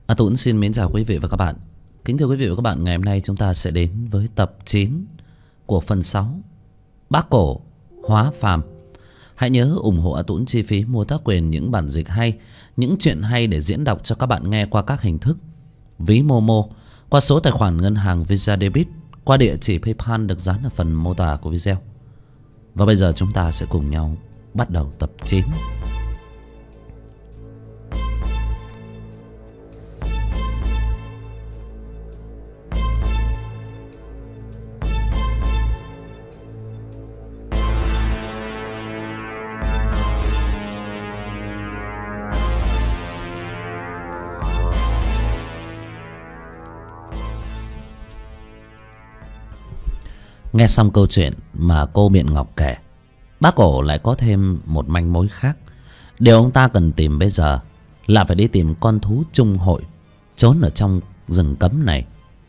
Tuấn xin mến chào quý vị và các bạn. Kính thưa quý vị và các bạn, ngày hôm nay chúng ta sẽ đến với tập 9 của phần 6 Bác Cổ Hóa Phàm. Hãy nhớ ủng hộ Tuấn chi phí mua tác quyền những bản dịch hay, những chuyện hay để diễn đọc cho các bạn nghe qua các hình thức: ví Momo, qua số tài khoản ngân hàng Visa Debit, qua địa chỉ PayPal được dán ở phần mô tả của video. Và bây giờ chúng ta sẽ cùng nhau bắt đầu tập 9. Nghe xong câu chuyện mà cô Biện Ngọc kể, bác Cổ lại có thêm một manh mối khác. Điều ông ta cần tìm bây giờ là phải đi tìm con thú Trung Hội trốn ở trong rừng cấm này.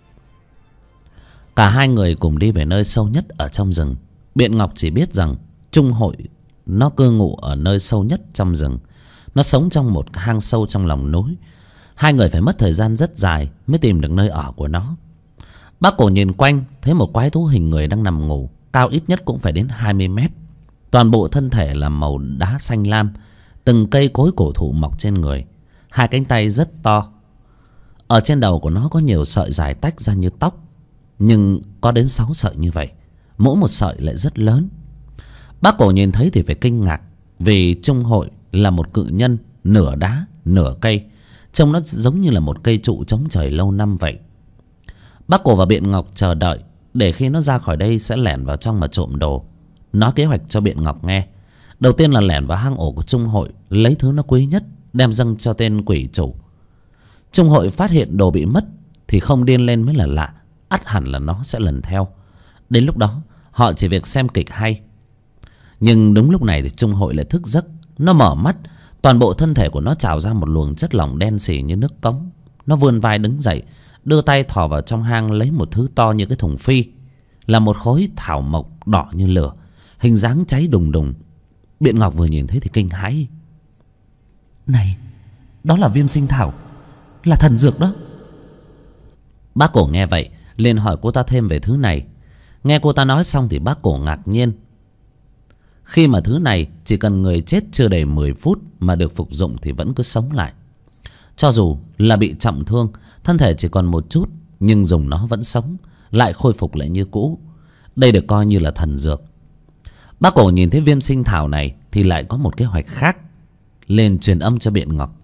Cả hai người cùng đi về nơi sâu nhất ở trong rừng. Biện Ngọc chỉ biết rằng Trung Hội nó cư ngụ ở nơi sâu nhất trong rừng. Nó sống trong một hang sâu trong lòng núi. Hai người phải mất thời gian rất dài mới tìm được nơi ở của nó. Bác Cổ nhìn quanh thấy một quái thú hình người đang nằm ngủ, cao ít nhất cũng phải đến 20 mét. Toàn bộ thân thể là màu đá xanh lam, từng cây cối cổ thụ mọc trên người. Hai cánh tay rất to. Ở trên đầu của nó có nhiều sợi dài tách ra như tóc, nhưng có đến 6 sợi như vậy, mỗi một sợi lại rất lớn. Bác Cổ nhìn thấy thì phải kinh ngạc, vì Trung Hội là một cự nhân nửa đá nửa cây, trông nó giống như là một cây trụ chống trời lâu năm vậy. Bác Cổ và Biện Ngọc chờ đợi để khi nó ra khỏi đây sẽ lẻn vào trong mà trộm đồ. Nói kế hoạch cho Biện Ngọc nghe. Đầu tiên là lẻn vào hang ổ của Trung Hội, lấy thứ nó quý nhất đem dâng cho tên quỷ chủ. Trung Hội phát hiện đồ bị mất thì không điên lên mới là lạ. Ắt hẳn là nó sẽ lần theo. Đến lúc đó họ chỉ việc xem kịch hay. Nhưng đúng lúc này thì Trung Hội lại thức giấc. Nó mở mắt, toàn bộ thân thể của nó trào ra một luồng chất lỏng đen xì như nước cống. Nó vươn vai đứng dậy, đưa tay thò vào trong hang lấy một thứ to như cái thùng phi, là một khối thảo mộc đỏ như lửa, hình dáng cháy đùng đùng. Biện Ngọc vừa nhìn thấy thì kinh hãi. Này, đó là viêm sinh thảo, là thần dược đó. Bác Cổ nghe vậy liền hỏi cô ta thêm về thứ này. Nghe cô ta nói xong thì bác Cổ ngạc nhiên, khi mà thứ này chỉ cần người chết chưa đầy 10 phút mà được phục dụng thì vẫn cứ sống lại. Cho dù là bị trọng thương, thân thể chỉ còn một chút, nhưng dùng nó vẫn sống, lại khôi phục lại như cũ. Đây được coi như là thần dược. Bác Cổ nhìn thấy viêm sinh thảo này thì lại có một kế hoạch khác, liền truyền âm cho Biện Ngọc.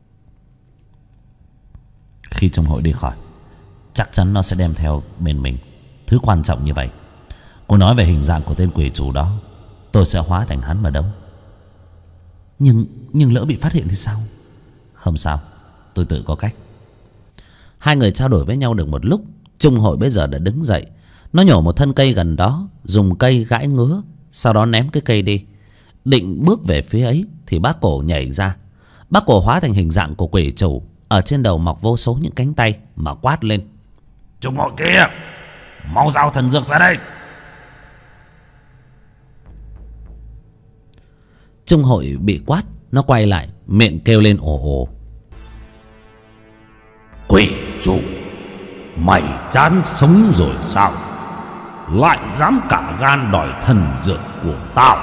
Khi Trung Hội đi khỏi, chắc chắn nó sẽ đem theo bên mình thứ quan trọng như vậy. Cô nói về hình dạng của tên quỷ chủ đó, tôi sẽ hóa thành hắn mà đóng. Nhưng lỡ bị phát hiện thì sao? Không sao, tôi tự có cách. Hai người trao đổi với nhau được một lúc, Trung Hội bây giờ đã đứng dậy. Nó nhổ một thân cây gần đó, dùng cây gãi ngứa, sau đó ném cái cây đi. Định bước về phía ấy thì bác Cổ nhảy ra. Bác Cổ hóa thành hình dạng của quỷ chủ, ở trên đầu mọc vô số những cánh tay mà quát lên: Trung Hội kia, mau giao thần dược ra đây. Trung Hội bị quát, nó quay lại, miệng kêu lên ồ ồ. Quỷ chủ, mày chán sống rồi sao? Lại dám cả gan đòi thần dược của tao.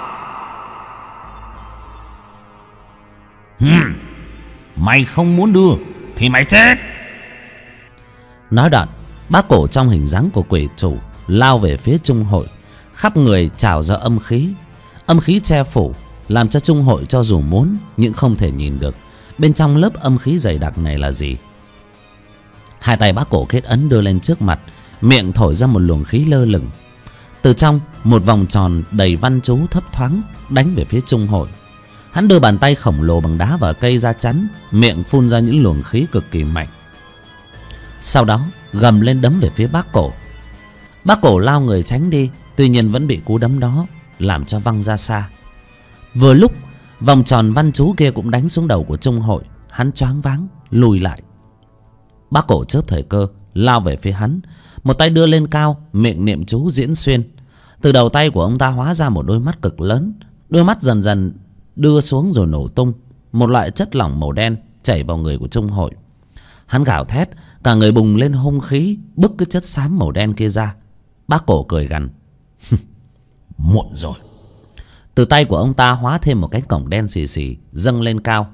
Mày không muốn đưa thì mày chết. Nói đoạn, bác Cổ trong hình dáng của quỷ chủ lao về phía Trung Hội. Khắp người trào ra âm khí. Âm khí che phủ, làm cho Trung Hội cho dù muốn nhưng không thể nhìn được bên trong lớp âm khí dày đặc này là gì. Hai tay bác Cổ kết ấn đưa lên trước mặt, miệng thổi ra một luồng khí lơ lửng. Từ trong một vòng tròn đầy văn chú thấp thoáng đánh về phía Trung Hội. Hắn đưa bàn tay khổng lồ bằng đá và cây ra chắn, miệng phun ra những luồng khí cực kỳ mạnh. Sau đó gầm lên đấm về phía bác Cổ. Bác Cổ lao người tránh đi, tuy nhiên vẫn bị cú đấm đó làm cho văng ra xa. Vừa lúc vòng tròn văn chú kia cũng đánh xuống đầu của Trung Hội. Hắn choáng váng lùi lại. Bác Cổ chớp thời cơ lao về phía hắn, một tay đưa lên cao, miệng niệm chú diễn xuyên. Từ đầu tay của ông ta hóa ra một đôi mắt cực lớn. Đôi mắt dần dần đưa xuống rồi nổ tung. Một loại chất lỏng màu đen chảy vào người của Trung Hội. Hắn gào thét, cả người bùng lên hung khí, bức cái chất xám màu đen kia ra. Bác Cổ cười gằn: muộn rồi. Từ tay của ông ta hóa thêm một cánh cổng đen xì xì dâng lên cao.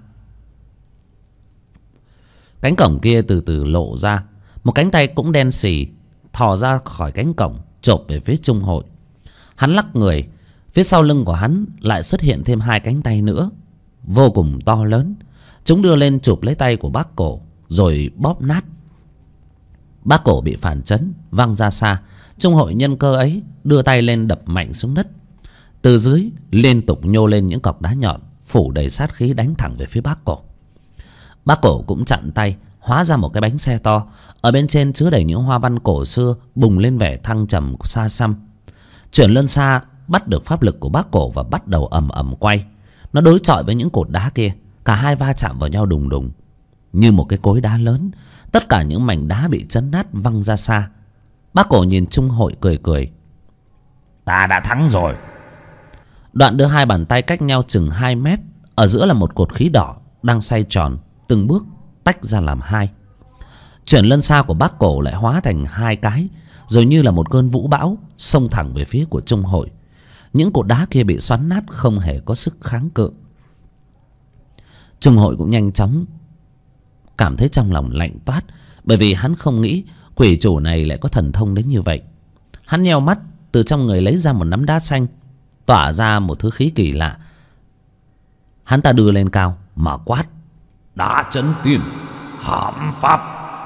Cánh cổng kia từ từ lộ ra, một cánh tay cũng đen xì thò ra khỏi cánh cổng, chộp về phía Trung Hội. Hắn lắc người, phía sau lưng của hắn lại xuất hiện thêm hai cánh tay nữa, vô cùng to lớn. Chúng đưa lên chụp lấy tay của Bác Cổ rồi bóp nát. Bác Cổ bị phản chấn văng ra xa. Trung Hội nhân cơ ấy đưa tay lên đập mạnh xuống đất. Từ dưới liên tục nhô lên những cọc đá nhọn phủ đầy sát khí đánh thẳng về phía Bác Cổ. Bác Cổ cũng chặn tay, hóa ra một cái bánh xe to, ở bên trên chứa đầy những hoa văn cổ xưa, bùng lên vẻ thăng trầm xa xăm. Chuyển Luân Xa bắt được pháp lực của Bác Cổ và bắt đầu ầm ầm quay. Nó đối chọi với những cột đá kia, cả hai va chạm vào nhau đùng đùng như một cái cối đá lớn. Tất cả những mảnh đá bị chấn nát văng ra xa. Bác Cổ nhìn Trung Hội cười cười: ta đã thắng rồi. Đoạn đưa hai bàn tay cách nhau chừng 2 mét, ở giữa là một cột khí đỏ đang xoay tròn, từng bước tách ra làm hai. Chuyển Luân Xa của Bác Cổ lại hóa thành hai cái, rồi như là một cơn vũ bão xông thẳng về phía của Trung Hội. Những cột đá kia bị xoắn nát, không hề có sức kháng cự. Trung Hội cũng nhanh chóng cảm thấy trong lòng lạnh toát, bởi vì hắn không nghĩ quỷ chủ này lại có thần thông đến như vậy. Hắn nheo mắt, từ trong người lấy ra một nắm đá xanh, tỏa ra một thứ khí kỳ lạ. Hắn ta đưa lên cao mà quát: đá chấn tiên, hãm pháp.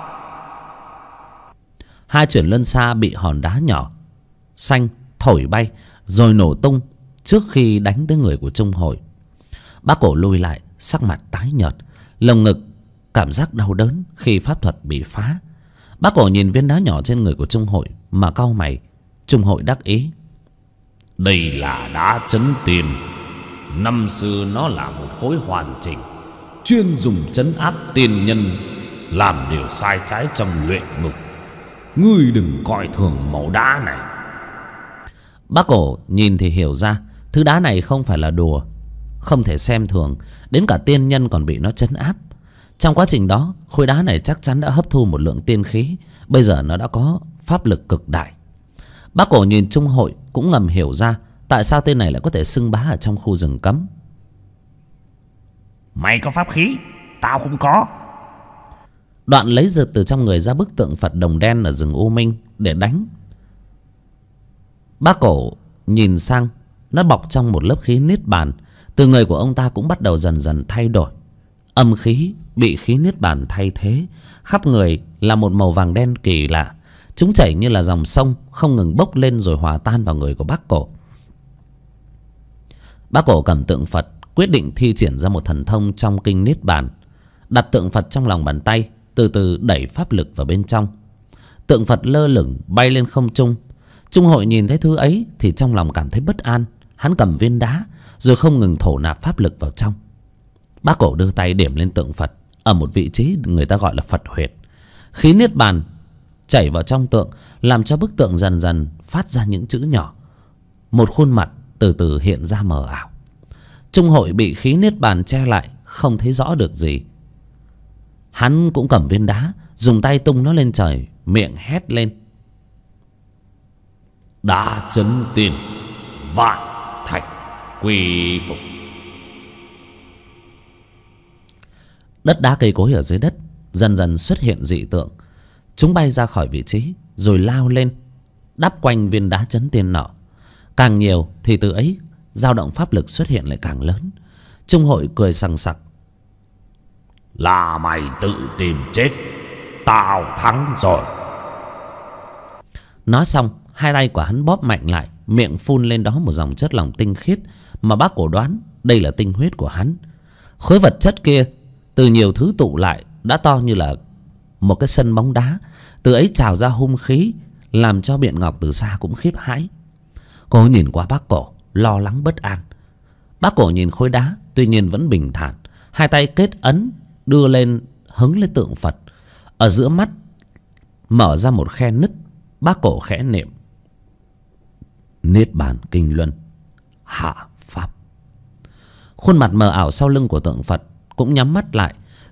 Hai Chuyển Luân Xa bị hòn đá nhỏ xanh thổi bay rồi nổ tung trước khi đánh tới người của Trung Hội. Bác Cổ lùi lại, sắc mặt tái nhợt, lồng ngực cảm giác đau đớn khi pháp thuật bị phá. Bác Cổ nhìn viên đá nhỏ trên người của Trung Hội mà cau mày. Trung Hội đắc ý: đây là đá chấn tiền. Năm xưa nó là một khối hoàn chỉnh, chuyên dùng trấn áp tiên nhân làm điều sai trái trong luyện ngục. Ngươi đừng coi thường màu đá này. Bác Cổ nhìn thì hiểu ra thứ đá này không phải là đùa, không thể xem thường. Đến cả tiên nhân còn bị nó trấn áp. Trong quá trình đó, khối đá này chắc chắn đã hấp thu một lượng tiên khí. Bây giờ nó đã có pháp lực cực đại. Bác Cổ nhìn Trung Hội cũng ngầm hiểu ra tại sao tên này lại có thể xưng bá ở trong khu rừng cấm. Mày có pháp khí, tao cũng có. Đoạn lấy giật từ trong người ra bức tượng Phật đồng đen ở rừng U Minh để đánh. Bác Cổ nhìn sang, nó bọc trong một lớp khí niết bàn. Từ người của ông ta cũng bắt đầu dần dần thay đổi. Âm khí bị khí niết bàn thay thế, khắp người là một màu vàng đen kỳ lạ. Chúng chảy như là dòng sông, không ngừng bốc lên rồi hòa tan vào người của Bác Cổ. Bác Cổ cầm tượng Phật, quyết định thi triển ra một thần thông trong kinh niết bàn. Đặt tượng Phật trong lòng bàn tay, từ từ đẩy pháp lực vào bên trong. Tượng Phật lơ lửng bay lên không trung. Trung Hội nhìn thấy thứ ấy thì trong lòng cảm thấy bất an. Hắn cầm viên đá rồi không ngừng thổ nạp pháp lực vào trong. Bác Cổ đưa tay điểm lên tượng Phật ở một vị trí người ta gọi là Phật huyệt. Khí niết bàn chảy vào trong tượng, làm cho bức tượng dần dần phát ra những chữ nhỏ. Một khuôn mặt từ từ hiện ra mờ ảo. Trung Hội bị khí niết bàn che lại, không thấy rõ được gì. Hắn cũng cầm viên đá, dùng tay tung nó lên trời, miệng hét lên: đá chấn tiền, vạn thạch quy phục. Đất đá cây cối ở dưới đất dần dần xuất hiện dị tượng. Chúng bay ra khỏi vị trí rồi lao lên, đắp quanh viên đá chấn tiên nọ. Càng nhiều thì từ ấy dao động pháp lực xuất hiện lại càng lớn. Trung Hội cười sằng sặc: là mày tự tìm chết, tao thắng rồi. Nói xong, hai tay của hắn bóp mạnh lại, miệng phun lên đó một dòng chất lỏng tinh khiết mà Bác Cổ đoán đây là tinh huyết của hắn. Khối vật chất kia từ nhiều thứ tụ lại đã to như là một cái sân bóng đá. Từ ấy trào ra hung khí, làm cho Biện Ngọc từ xa cũng khiếp hãi. Cô nhìn qua Bác Cổ, lo lắng bất an. Bác Cổ nhìn khối đá, tuy nhiên vẫn bình thản. Hai tay kết ấn, đưa lên hứng lên tượng Phật. Ở giữa mắt mở ra một khe nứt. Bác Cổ khẽ niệm: niết bàn kinh luân, hạ pháp. Khuôn mặt mờ ảo sau lưng của tượng Phật cũng nhắm mắt lại.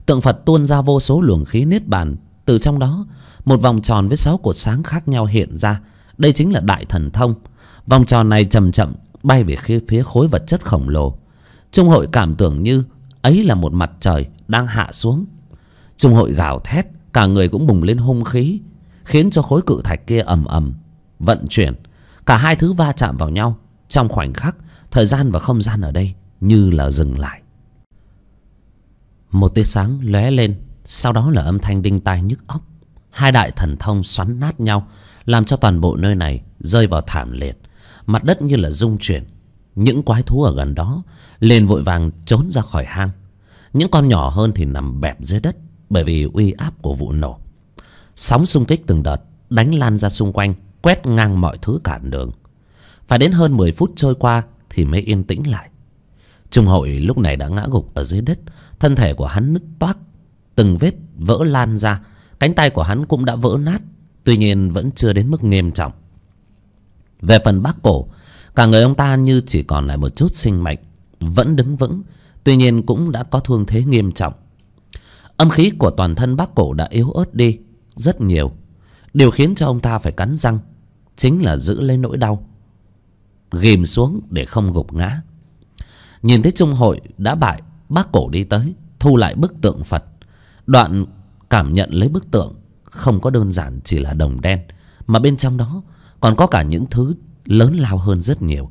Tượng Phật tuôn ra vô số luồng khí niết bàn. Từ trong đó, một vòng tròn với 6 cột sáng khác nhau hiện ra. Đây chính là Đại Thần Thông. Vòng tròn này chậm chậm bay về phía khối vật chất khổng lồ. Trung Hội cảm tưởng như ấy là một mặt trời đang hạ xuống. Trung Hội gào thét, cả người cũng bùng lên hung khí, khiến cho khối cự thạch kia ầm ầm vận chuyển. Cả hai thứ va chạm vào nhau. Trong khoảnh khắc, thời gian và không gian ở đây như là dừng lại. Một tia sáng lóe lên, sau đó là âm thanh đinh tai nhức óc. Hai đại thần thông xoắn nát nhau, làm cho toàn bộ nơi này rơi vào thảm liệt. Mặt đất như là rung chuyển. Những quái thú ở gần đó liền vội vàng trốn ra khỏi hang. Những con nhỏ hơn thì nằm bẹp dưới đất bởi vì uy áp của vụ nổ. Sóng xung kích từng đợt đánh lan ra xung quanh, quét ngang mọi thứ cản đường. Phải đến hơn 10 phút trôi qua thì mới yên tĩnh lại. Trung Hội lúc này đã ngã gục ở dưới đất. Thân thể của hắn nứt toác, từng vết vỡ lan ra. Cánh tay của hắn cũng đã vỡ nát, tuy nhiên vẫn chưa đến mức nghiêm trọng. Về phần Bác Cổ, cả người ông ta như chỉ còn lại một chút sinh mệnh, vẫn đứng vững, tuy nhiên cũng đã có thương thế nghiêm trọng. Âm khí của toàn thân Bác Cổ đã yếu ớt đi rất nhiều. Điều khiến cho ông ta phải cắn răng chính là giữ lấy nỗi đau, ghìm xuống để không gục ngã. Nhìn thấy Trung Hội đã bại, Bác Cổ đi tới thu lại bức tượng Phật. Đoạn cảm nhận lấy bức tượng không có đơn giản chỉ là đồng đen, mà bên trong đó còn có cả những thứ lớn lao hơn rất nhiều.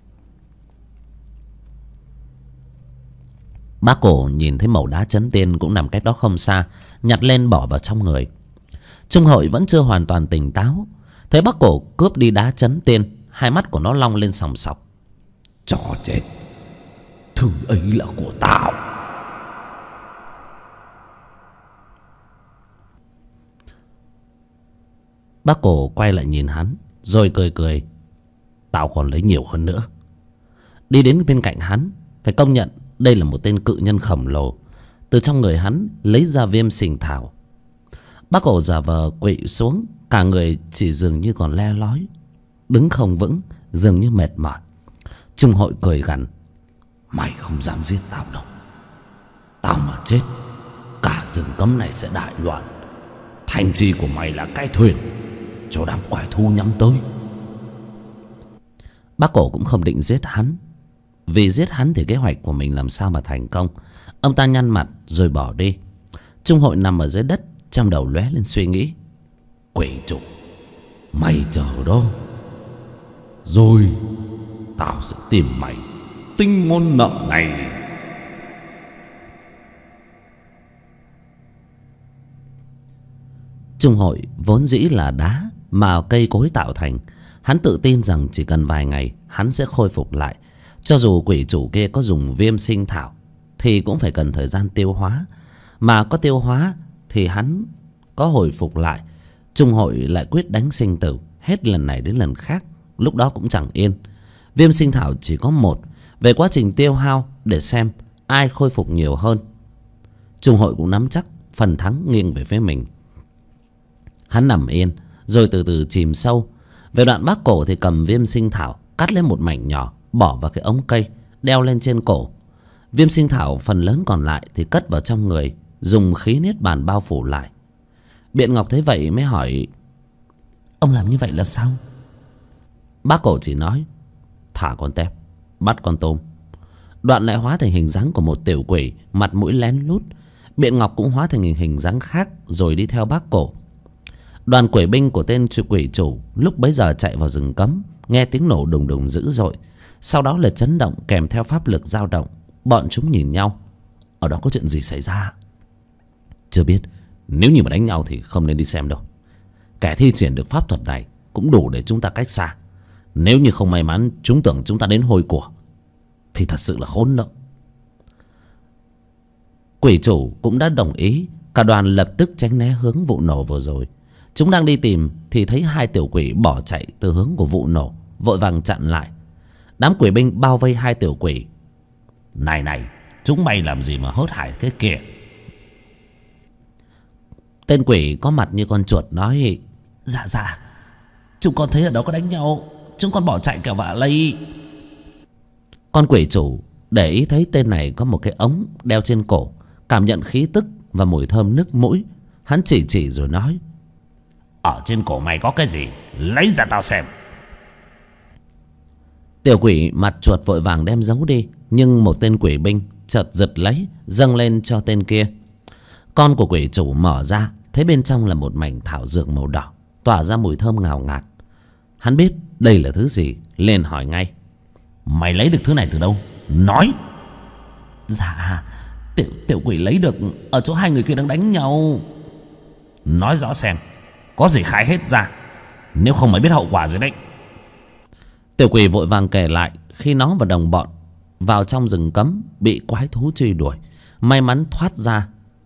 Bác Cổ nhìn thấy mẩu đá chấn tiên cũng nằm cách đó không xa, nhặt lên bỏ vào trong người. Trung Hội vẫn chưa hoàn toàn tỉnh táo, thấy Bác Cổ cướp đi đá chấn tiên, hai mắt của nó long lên sòng sọc. Chó chết, thứ ấy là của tao. Bác Cổ quay lại nhìn hắn rồi cười cười. Tao còn lấy nhiều hơn nữa. Đi đến bên cạnh hắn, phải công nhận đây là một tên cự nhân khổng lồ. Từ trong người hắn lấy ra viêm sình thảo. Bác Cổ giả vờ quỵ xuống, cả người chỉ dường như còn le lói, đứng không vững, dường như mệt mỏi. Trung Hội cười gằn. Mày không dám giết tao đâu. Tao mà chết, cả rừng cấm này sẽ đại loạn. Thành trì của mày là cái thuyền cho đám quái thú nhắm tới. Bác Cổ cũng không định giết hắn, vì giết hắn thì kế hoạch của mình làm sao mà thành công. Ông ta nhăn mặt rồi bỏ đi. Trung Hội nằm ở dưới đất, trong đầu lóe lên suy nghĩ. Quỷ chủ, mày chờ đó, rồi tao sẽ tìm mày tính món nợ này. Trung Hội vốn dĩ là đá mà cây cối tạo thành. Hắn tự tin rằng chỉ cần vài ngày hắn sẽ khôi phục lại. Cho dù quỷ chủ kia có dùng viêm sinh thảo thì cũng phải cần thời gian tiêu hóa. Mà có tiêu hóa thì hắn có hồi phục lại. Trung Hội lại quyết đánh sinh tử, hết lần này đến lần khác, lúc đó cũng chẳng yên. Viêm sinh thảo chỉ có một. Về quá trình tiêu hao để xem ai khôi phục nhiều hơn, Trung Hội cũng nắm chắc phần thắng nghiêng về phía mình. Hắn nằm yên rồi từ từ chìm sâu. Về đoạn Bác Cổ thì cầm viêm sinh thảo, cắt lên một mảnh nhỏ, bỏ vào cái ống cây, đeo lên trên cổ. Viêm sinh thảo phần lớn còn lại thì cất vào trong người, dùng khí niết bàn bao phủ lại. Biện Ngọc thấy vậy mới hỏi: Ông làm như vậy là sao? Bác Cổ chỉ nói: Thả con tép, bắt con tôm. Đoạn lại hóa thành hình dáng của một tiểu quỷ, mặt mũi lén lút. Biện Ngọc cũng hóa thành hình dáng khác rồi đi theo Bác Cổ. Đoàn quỷ binh của tên quỷ chủ lúc bấy giờ chạy vào rừng cấm, nghe tiếng nổ đùng đùng dữ dội, sau đó là chấn động kèm theo pháp lực dao động. Bọn chúng nhìn nhau. Ở đó có chuyện gì xảy ra? Chưa biết. Nếu như mà đánh nhau thì không nên đi xem đâu. Kẻ thi triển được pháp thuật này cũng đủ để chúng ta cách xa. Nếu như không may mắn chúng tưởng chúng ta đến hôi của thì thật sự là khốn nạn. Quỷ chủ cũng đã đồng ý. Cả đoàn lập tức tránh né hướng vụ nổ vừa rồi. Chúng đang đi tìm thì thấy hai tiểu quỷ bỏ chạy từ hướng của vụ nổ, vội vàng chặn lại. Đám quỷ binh bao vây hai tiểu quỷ. Này này, chúng mày làm gì mà hớt hải cái kìa? Tên quỷ có mặt như con chuột nói: Dạ, chúng con thấy ở đó có đánh nhau, chúng con bỏ chạy kẻo vạ lây. Con quỷ chủ để ý thấy tên này có một cái ống đeo trên cổ, cảm nhận khí tức và mùi thơm nức mũi. Hắn chỉ rồi nói: Ở trên cổ mày có cái gì, lấy ra tao xem. Tiểu quỷ mặt chuột vội vàng đem giấu đi, nhưng một tên quỷ binh chợt giật lấy, dâng lên cho tên kia. Con của quỷ chủ mở ra, thấy bên trong là một mảnh thảo dược màu đỏ, tỏa ra mùi thơm ngào ngạt. Hắn biết đây là thứ gì, liền hỏi ngay: Mày lấy được thứ này từ đâu, nói. Dạ, tiểu quỷ lấy được ở chỗ hai người kia đang đánh nhau. Nói rõ xem, có gì khai hết ra, nếu không mày biết hậu quả rồi đấy. Tiểu quỷ vội vàng kể lại khi nó và đồng bọn vào trong rừng cấm bị quái thú truy đuổi, may mắn thoát ra.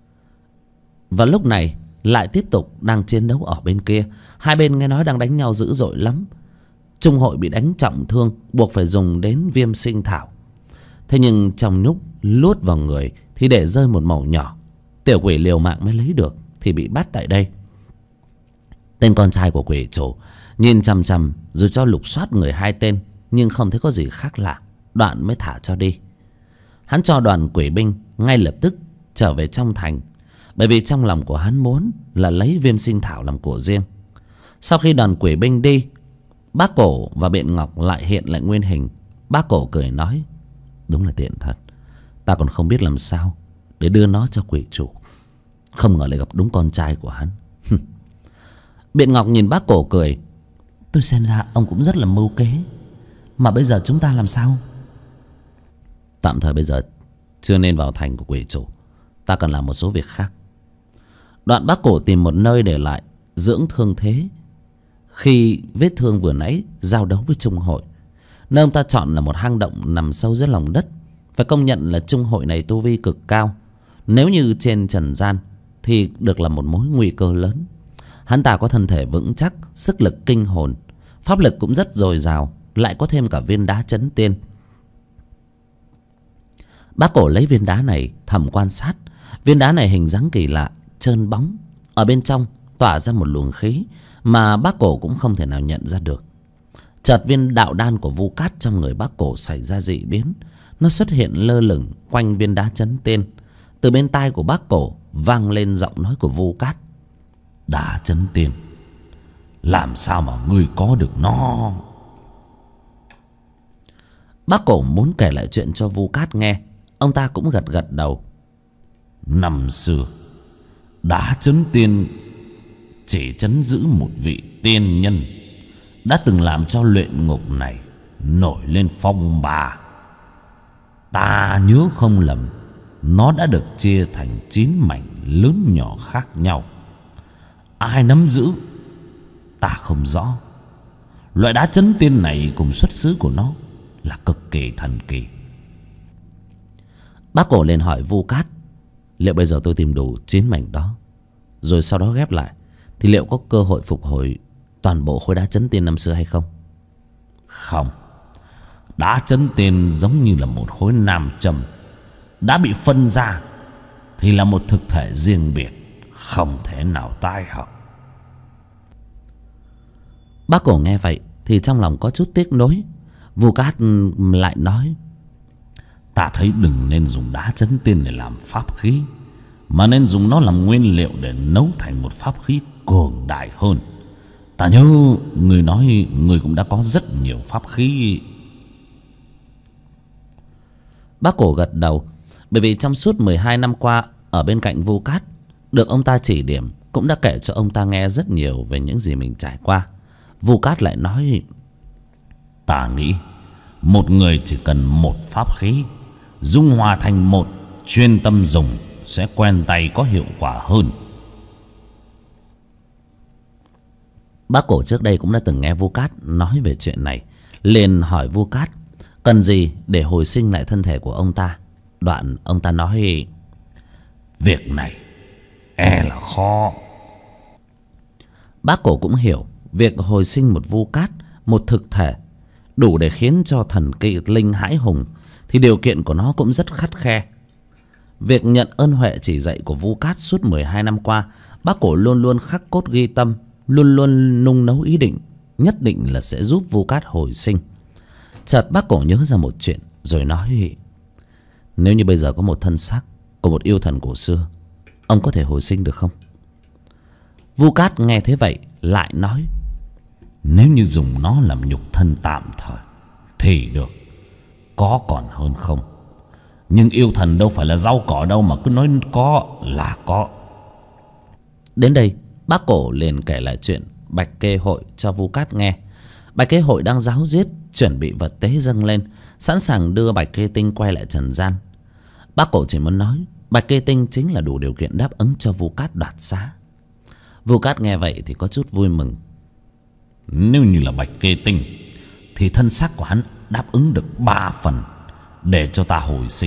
Và lúc này lại tiếp tục đang chiến đấu ở bên kia. Hai bên nghe nói đang đánh nhau dữ dội lắm. Trung hội bị đánh trọng thương, buộc phải dùng đến viêm sinh thảo. Thế nhưng trong lúc luốt vào người thì để rơi một mẩu nhỏ. Tiểu quỷ liều mạng mới lấy được thì bị bắt tại đây. Tên con trai của quỷ chủ nhìn chằm chằm rồi cho lục soát người hai tên, nhưng không thấy có gì khác lạ, đoạn mới thả cho đi. Hắn cho đoàn quỷ binh ngay lập tức trở về trong thành, bởi vì trong lòng của hắn muốn là lấy viêm sinh thảo làm của riêng. Sau khi đoàn quỷ binh đi, Bác Cổ và Biện Ngọc lại hiện lại nguyên hình. Bác Cổ cười nói: Đúng là tiện thật, ta còn không biết làm sao để đưa nó cho quỷ chủ, không ngờ lại gặp đúng con trai của hắn. Biện Ngọc nhìn Bác Cổ cười: Tôi xem ra ông cũng rất là mưu kế. Mà bây giờ chúng ta làm sao? Tạm thời bây giờ chưa nên vào thành của quỷ chủ, ta cần làm một số việc khác. Đoạn Bác Cổ tìm một nơi để lại dưỡng thương thế khi vết thương vừa nãy giao đấu với Trung hội. Nơi ông ta chọn là một hang động nằm sâu dưới lòng đất. Phải công nhận là Trung hội này tu vi cực cao. Nếu như trên trần gian thì được là một mối nguy cơ lớn. Hắn ta có thân thể vững chắc, sức lực kinh hồn, pháp lực cũng rất dồi dào, lại có thêm cả viên đá chấn tiên. Bác Cổ lấy viên đá này thầm quan sát. Viên đá này hình dáng kỳ lạ, trơn bóng, ở bên trong tỏa ra một luồng khí mà Bác Cổ cũng không thể nào nhận ra được. Chợt viên đạo đan của Vu Cát trong người Bác Cổ xảy ra dị biến. Nó xuất hiện lơ lửng quanh viên đá chấn tiên. Từ bên tai của Bác Cổ vang lên giọng nói của Vu Cát: Đá chấn tiên, làm sao mà ngươi có được nó? Bác Cổ muốn kể lại chuyện cho Vu Cát nghe. Ông ta cũng gật gật đầu. Năm xưa, đá chấn tiên chỉ chấn giữ một vị tiên nhân đã từng làm cho luyện ngục này nổi lên phong ba. Ta nhớ không lầm, nó đã được chia thành 9 mảnh lớn nhỏ khác nhau. Ai nắm giữ ta không rõ. Loại đá chấn tiên này cùng xuất xứ của nó là cực kỳ thần kỳ. Bác Cổ liền hỏi Vu Cát: Liệu bây giờ tôi tìm đủ 9 mảnh đó, rồi sau đó ghép lại, thì liệu có cơ hội phục hồi toàn bộ khối đá chấn tiên năm xưa hay không? Không. Đá chấn tiên giống như là một khối nam châm, đã bị phân ra thì là một thực thể riêng biệt, không thể nào tái hợp. Bác Cổ nghe vậy thì trong lòng có chút tiếc nuối. Vu Cát lại nói: Ta thấy đừng nên dùng đá chấn tiên để làm pháp khí, mà nên dùng nó làm nguyên liệu để nấu thành một pháp khí cường đại hơn. Ta nhớ người nói người cũng đã có rất nhiều pháp khí. Bác Cổ gật đầu, bởi vì trong suốt 12 năm qua ở bên cạnh Vu Cát, được ông ta chỉ điểm, cũng đã kể cho ông ta nghe rất nhiều về những gì mình trải qua. Vu Cát lại nói: Ta nghĩ một người chỉ cần một pháp khí, dung hòa thành một, chuyên tâm dùng sẽ quen tay có hiệu quả hơn. Bác Cổ trước đây cũng đã từng nghe Vu Cát nói về chuyện này, liền hỏi Vu Cát cần gì để hồi sinh lại thân thể của ông ta. Đoạn ông ta nói: Việc này e là khó. Bác Cổ cũng hiểu việc hồi sinh một Vu Cát, một thực thể đủ để khiến cho thần kỳ linh hãi hùng, thì điều kiện của nó cũng rất khắt khe. Việc nhận ơn huệ chỉ dạy của Vu Cát suốt 12 năm qua, Bác Cổ luôn luôn khắc cốt ghi tâm, luôn luôn nung nấu ý định nhất định là sẽ giúp Vu Cát hồi sinh. Chợt Bác Cổ nhớ ra một chuyện rồi nói: Nếu như bây giờ có một thân xác của một yêu thần cổ xưa Ông có thể hồi sinh được không? Vu Cát nghe thế vậy lại nói: Nếu như dùng nó làm nhục thân tạm thời thì được, có còn hơn không. Nhưng yêu thần đâu phải là rau cỏ đâu mà cứ nói có là có. Đến đây bác Cổ liền kể lại chuyện Bạch Kê Hội cho Vu Cát nghe. Bạch Kê Hội đang ráo riết chuẩn bị vật tế dâng lên, sẵn sàng đưa Bạch Kê Tinh quay lại trần gian. Bác Cổ chỉ muốn nói Bạch Kê Tinh chính là đủ điều kiện đáp ứng cho Vu Cát đoạt xá. Vu Cát nghe vậy thì có chút vui mừng. Nếu như là Bạch Kê Tinh thì thân xác của hắn đáp ứng được 3 phần để cho ta hồi sinh.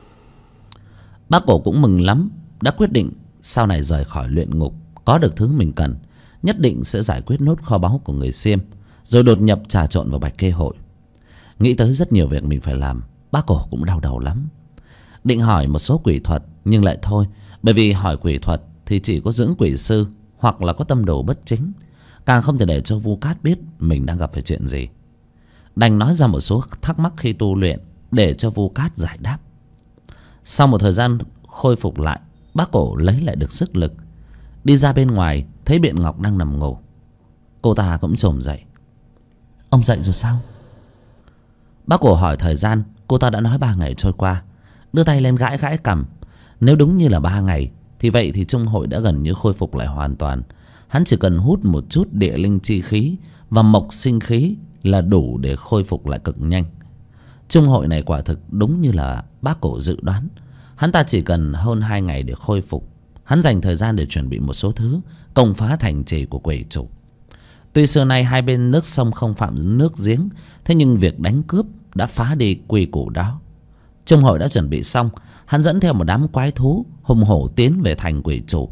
Bác Cổ cũng mừng lắm, đã quyết định sau này rời khỏi luyện ngục, có được thứ mình cần, nhất định sẽ giải quyết nốt kho báu của người Xiêm, rồi đột nhập trà trộn vào Bạch Kê Hội. Nghĩ tới rất nhiều việc mình phải làm, bác Cổ cũng đau đầu lắm. Định hỏi một số quỷ thuật nhưng lại thôi, bởi vì hỏi quỷ thuật thì chỉ có dưỡng quỷ sư hoặc là có tâm đồ bất chính, càng không thể để cho Vu Cát biết mình đang gặp phải chuyện gì. Đành nói ra một số thắc mắc khi tu luyện để cho Vu Cát giải đáp. Sau một thời gian khôi phục lại, bác Cổ lấy lại được sức lực, đi ra bên ngoài thấy Biện Ngọc đang nằm ngủ. Cô ta cũng chồm dậy. Ông dậy rồi sao? Bác Cổ hỏi thời gian, cô ta đã nói 3 ngày trôi qua, đưa tay lên gãi gãi cằm. Nếu đúng như là 3 ngày thì vậy thì Trung Hội đã gần như khôi phục lại hoàn toàn. Hắn chỉ cần hút một chút địa linh chi khí và mộc sinh khí là đủ để khôi phục lại cực nhanh. Trung Hội này quả thực đúng như là bác Cổ dự đoán, hắn ta chỉ cần hơn 2 ngày để khôi phục. Hắn dành thời gian để chuẩn bị một số thứ công phá thành trì của quỷ chủ. Tuy xưa nay hai bên nước sông không phạm nước giếng, thế nhưng việc đánh cướp đã phá đi quy củ đó. Trung Hội đã chuẩn bị xong, hắn dẫn theo một đám quái thú hùng hổ tiến về thành quỷ chủ.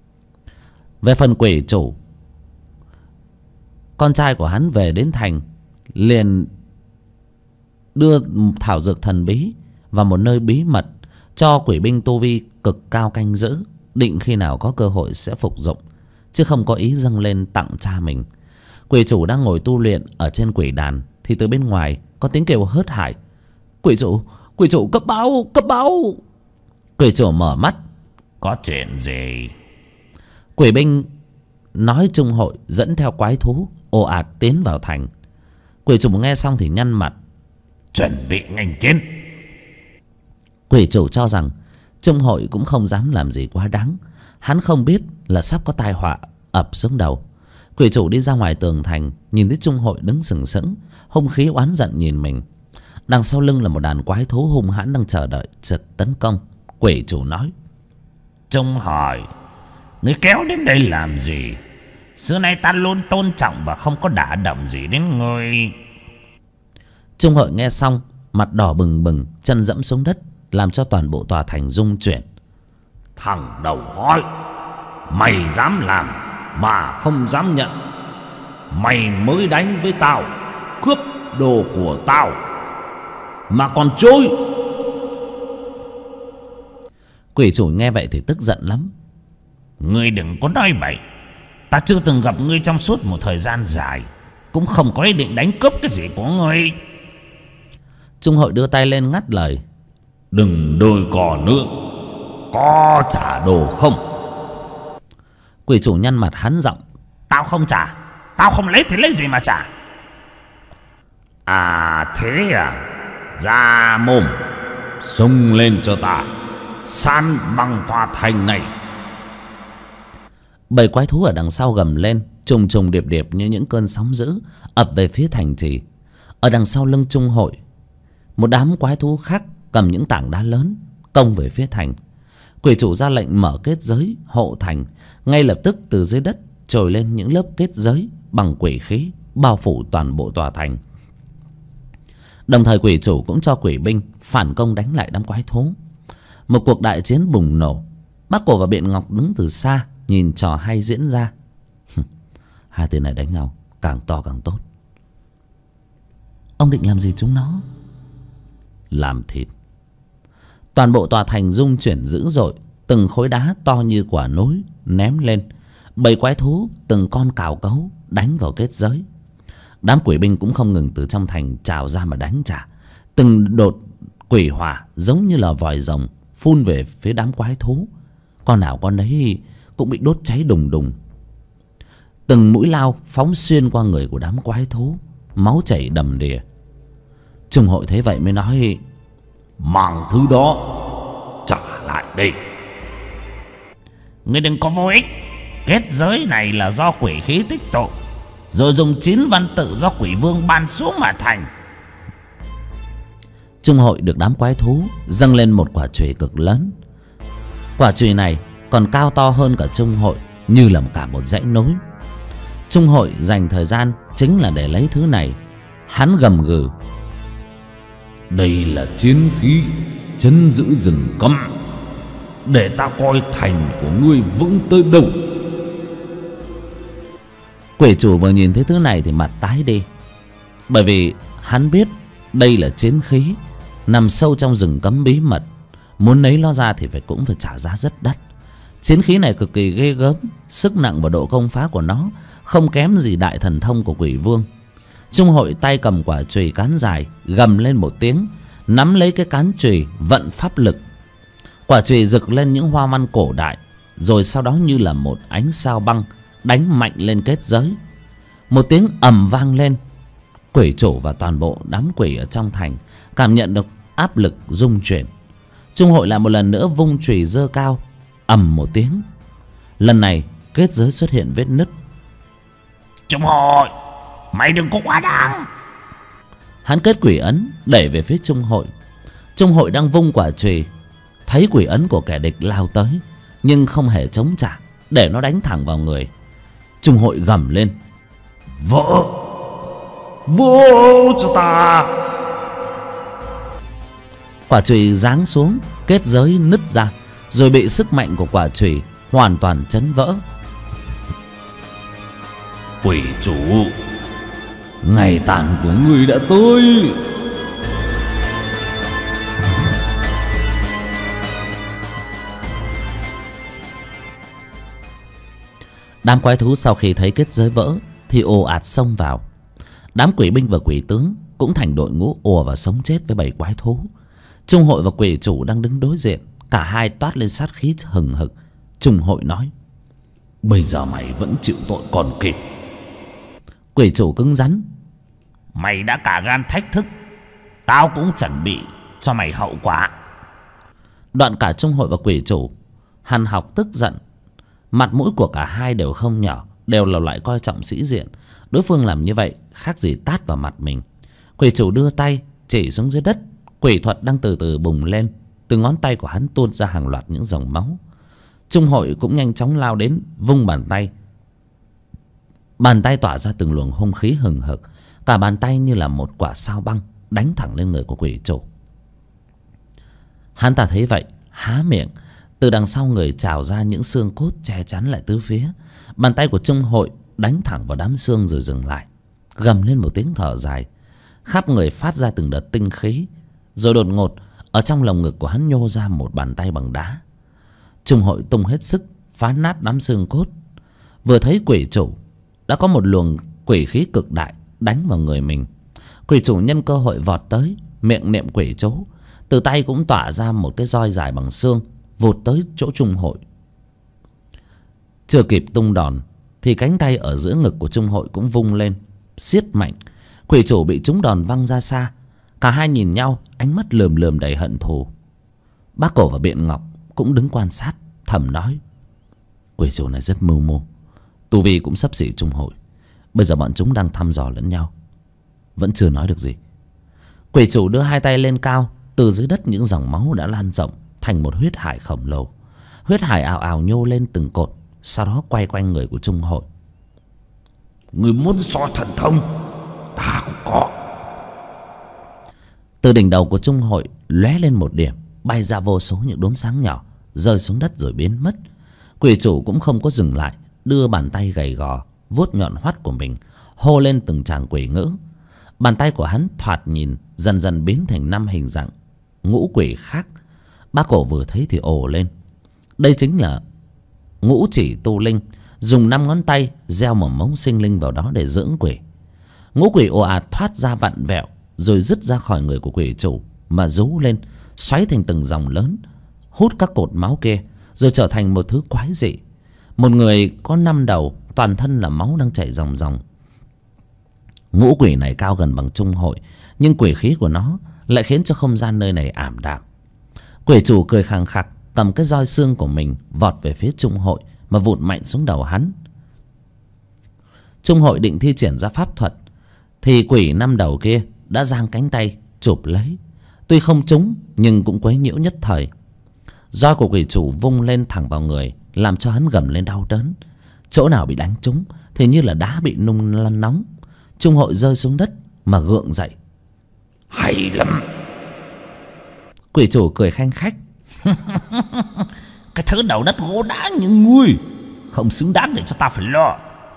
Về phần quỷ chủ, con trai của hắn về đến thành liền đưa thảo dược thần bí vào một nơi bí mật cho quỷ binh tu vi cực cao canh giữ, định khi nào có cơ hội sẽ phục dụng, chứ không có ý dâng lên tặng cha mình. Quỷ chủ đang ngồi tu luyện ở trên quỷ đàn thì từ bên ngoài có tiếng kêu hớt hải: Quỷ chủ cấp báo, cấp báo. Quỷ chủ mở mắt: Có chuyện gì? Quỷ binh nói Trung Hội dẫn theo quái thú ồ ạt tiến vào thành. Quỷ chủ nghe xong thì nhăn mặt: Chuẩn bị nghênh chiến. Quỷ chủ cho rằng Trung Hội cũng không dám làm gì quá đáng, hắn không biết là sắp có tai họa ập xuống đầu. Quỷ chủ đi ra ngoài tường thành, nhìn thấy Trung Hội đứng sừng sững, hung khí oán giận nhìn mình. Đằng sau lưng là một đàn quái thú hung hãn đang chờ đợi chợt tấn công. Quỷ chủ nói: Trung Hội, ngươi kéo đến đây làm gì? Xưa nay ta luôn tôn trọng và không có đả động gì đến ngươi. Trung Hội nghe xong, mặt đỏ bừng bừng, chân dẫm xuống đất, làm cho toàn bộ tòa thành rung chuyển. Thằng đầu hói, mày dám làm mà không dám nhận. Mày mới đánh với tao, cướp đồ của tao mà còn trốn. Quỷ chủ nghe vậy thì tức giận lắm: Ngươi đừng có nói bậy. Ta chưa từng gặp ngươi trong suốt một thời gian dài, cũng không có ý định đánh cướp cái gì của ngươi. Trung Hội đưa tay lên ngắt lời: Đừng đôi cò nữa, có trả đồ không? Quỷ chủ nhăn mặt hắn giọng: Tao không trả. Tao không lấy thì lấy gì mà trả? À thế à? Ra mồm, xông lên cho ta, san bằng tòa thành này. Bầy quái thú ở đằng sau gầm lên, trùng trùng điệp điệp như những cơn sóng dữ ập về phía thành trì. Ở đằng sau lưng Trung Hội, một đám quái thú khác cầm những tảng đá lớn công về phía thành. Quỷ chủ ra lệnh mở kết giới hộ thành. Ngay lập tức từ dưới đất trồi lên những lớp kết giới bằng quỷ khí bao phủ toàn bộ tòa thành. Đồng thời quỷ chủ cũng cho quỷ binh phản công đánh lại đám quái thú. Một cuộc đại chiến bùng nổ. Bác Cổ và Biện Ngọc đứng từ xa nhìn trò hay diễn ra. Hai tên này đánh nhau càng to càng tốt. Ông định làm gì chúng nó? Làm thịt. Toàn bộ tòa thành rung chuyển dữ dội, từng khối đá to như quả núi ném lên. Bầy quái thú từng con cào cấu đánh vào kết giới. Đám quỷ binh cũng không ngừng từ trong thành trào ra mà đánh trả. Từng đột quỷ hỏa giống như là vòi rồng phun về phía đám quái thú. con nào con ấy cũng bị đốt cháy đùng đùng. Từng mũi lao phóng xuyên qua người của đám quái thú, máu chảy đầm đìa. Trung hội thấy vậy mới nói: mang thứ đó trả lại đây. Ngươi đừng có vô ích. Kết giới này là do quỷ khí tích tụ, rồi dùng 9 văn tự do quỷ vương ban xuống mà thành. Trung hội được đám quái thú dâng lên một quả chùy cực lớn. Quả chùy này còn cao to hơn cả Trung hội, như là cả một dãy núi. Trung hội dành thời gian chính là để lấy thứ này. Hắn gầm gừ: đây là chiến khí trấn giữ rừng cấm, để ta coi thành của ngươi vững tới đâu. Quỷ chủ vừa nhìn thấy thứ này thì mặt tái đi, bởi vì hắn biết đây là chiến khí nằm sâu trong rừng cấm bí mật. Muốn lấy nó ra thì cũng phải trả giá rất đắt. Chiến khí này cực kỳ ghê gớm, sức nặng và độ công phá của nó không kém gì đại thần thông của quỷ vương. Trung hội tay cầm quả chùy cán dài, gầm lên một tiếng, nắm lấy cái cán chùy vận pháp lực. Quả chùy rực lên những hoa văn cổ đại, rồi sau đó như là một ánh sao băng đánh mạnh lên kết giới. Một tiếng ầm vang lên. Quỷ chủ và toàn bộ đám quỷ ở trong thành cảm nhận được áp lực rung chuyển. Trung hội lại một lần nữa vung chùy giơ cao, ầm một tiếng. Lần này kết giới xuất hiện vết nứt. Trung hội, mày đừng có quá đáng. Hắn kết quỷ ấn đẩy về phía Trung hội. Trung hội đang vung quả chùy, thấy quỷ ấn của kẻ địch lao tới nhưng không hề chống trả, để nó đánh thẳng vào người. Trung hội gầm lên: vỡ, vô cho ta. Quả chùy giáng xuống, kết giới nứt ra, rồi bị sức mạnh của quả chùy hoàn toàn chấn vỡ. Quỷ chủ, ngày tàn của ngươi đã tới. Đám quái thú sau khi thấy kết giới vỡ thì ồ ạt xông vào. Đám quỷ binh và quỷ tướng cũng thành đội ngũ ùa vào sống chết với bầy quái thú. Trung hội và quỷ chủ đang đứng đối diện, cả hai toát lên sát khí hừng hực. Trung hội nói: bây giờ mày vẫn chịu tội còn kịp. Quỷ chủ cứng rắn: mày đã cả gan thách thức, tao cũng chuẩn bị cho mày hậu quả. Đoạn cả Trung hội và quỷ chủ hằn học tức giận. Mặt mũi của cả hai đều không nhỏ, đều là loại coi trọng sĩ diện. Đối phương làm như vậy khác gì tát vào mặt mình. Quỷ chủ đưa tay chỉ xuống dưới đất. Quỷ thuật đang từ từ bùng lên, từ ngón tay của hắn tuôn ra hàng loạt những dòng máu. Trung hội cũng nhanh chóng lao đến, vung bàn tay. Bàn tay tỏa ra từng luồng hung khí hừng hực, cả bàn tay như là một quả sao băng đánh thẳng lên người của quỷ chủ. Hắn ta thấy vậy há miệng, từ đằng sau người trào ra những xương cốt che chắn lại tứ phía. Bàn tay của Trung hội đánh thẳng vào đám xương rồi dừng lại, gầm lên một tiếng thở dài, khắp người phát ra từng đợt tinh khí. Rồi đột ngột ở trong lồng ngực của hắn nhô ra một bàn tay bằng đá. Trung hội tung hết sức phá nát đám xương cốt. Vừa thấy quỷ chủ, đã có một luồng quỷ khí cực đại đánh vào người mình. Quỷ chủ nhân cơ hội vọt tới, miệng niệm quỷ chú, từ tay cũng tỏa ra một cái roi dài bằng xương, vụt tới chỗ Trung hội. Chưa kịp tung đòn thì cánh tay ở giữa ngực của Trung hội cũng vung lên, siết mạnh. Quỷ chủ bị trúng đòn văng ra xa. Cả hai nhìn nhau, ánh mắt lườm lườm đầy hận thù. Bác Cổ và Biện Ngọc cũng đứng quan sát, thầm nói: quỷ chủ này rất mưu mô, tu vi cũng xấp xỉ Trung hội. Bây giờ bọn chúng đang thăm dò lẫn nhau, vẫn chưa nói được gì. Quỷ chủ đưa hai tay lên cao, từ dưới đất những dòng máu đã lan rộng thành một huyết hải khổng lồ. Huyết hải ào ào nhô lên từng cột, sau đó quay quanh người của Trung hội. Người muốn so thần thông, ta cũng có. Từ đỉnh đầu của Trung hội lóe lên một điểm, bay ra vô số những đốm sáng nhỏ, rơi xuống đất rồi biến mất. Quỷ chủ cũng không có dừng lại, đưa bàn tay gầy gò vuốt nhọn hoắt của mình hô lên từng tràng quỷ ngữ. Bàn tay của hắn thoạt nhìn dần dần biến thành 5 hình dạng ngũ quỷ khác. Bác Cổ vừa thấy thì ồ lên. Đây chính là ngũ chỉ tu linh, dùng 5 ngón tay gieo một mống sinh linh vào đó để dưỡng quỷ. Ngũ quỷ ồ ạt thoát ra vặn vẹo, rồi dứt ra khỏi người của quỷ chủ mà rú lên, xoáy thành từng dòng lớn, hút các cột máu kia, rồi trở thành một thứ quái dị. Một người có 5 đầu, toàn thân là máu đang chảy ròng ròng. Ngũ quỷ này cao gần bằng Trung Hội, nhưng quỷ khí của nó lại khiến cho không gian nơi này ảm đạm. Quỷ chủ cười khằng khặc, cầm cái roi xương của mình vọt về phía Trung Hội mà vụt mạnh xuống đầu hắn. Trung Hội định thi triển ra pháp thuật thì quỷ 5 đầu kia đã giang cánh tay chụp lấy. Tuy không trúng nhưng cũng quấy nhiễu nhất thời. Roi của quỷ chủ vung lên thẳng vào người, làm cho hắn gầm lên đau đớn. Chỗ nào bị đánh trúng thì như là đá bị nung lăn nóng. Trung Hội rơi xuống đất mà gượng dậy. Hay lắm. Quỷ chủ cười khanh khách. Cái thứ đầu đất gỗ đá như ngươi không xứng đáng để cho ta phải lo.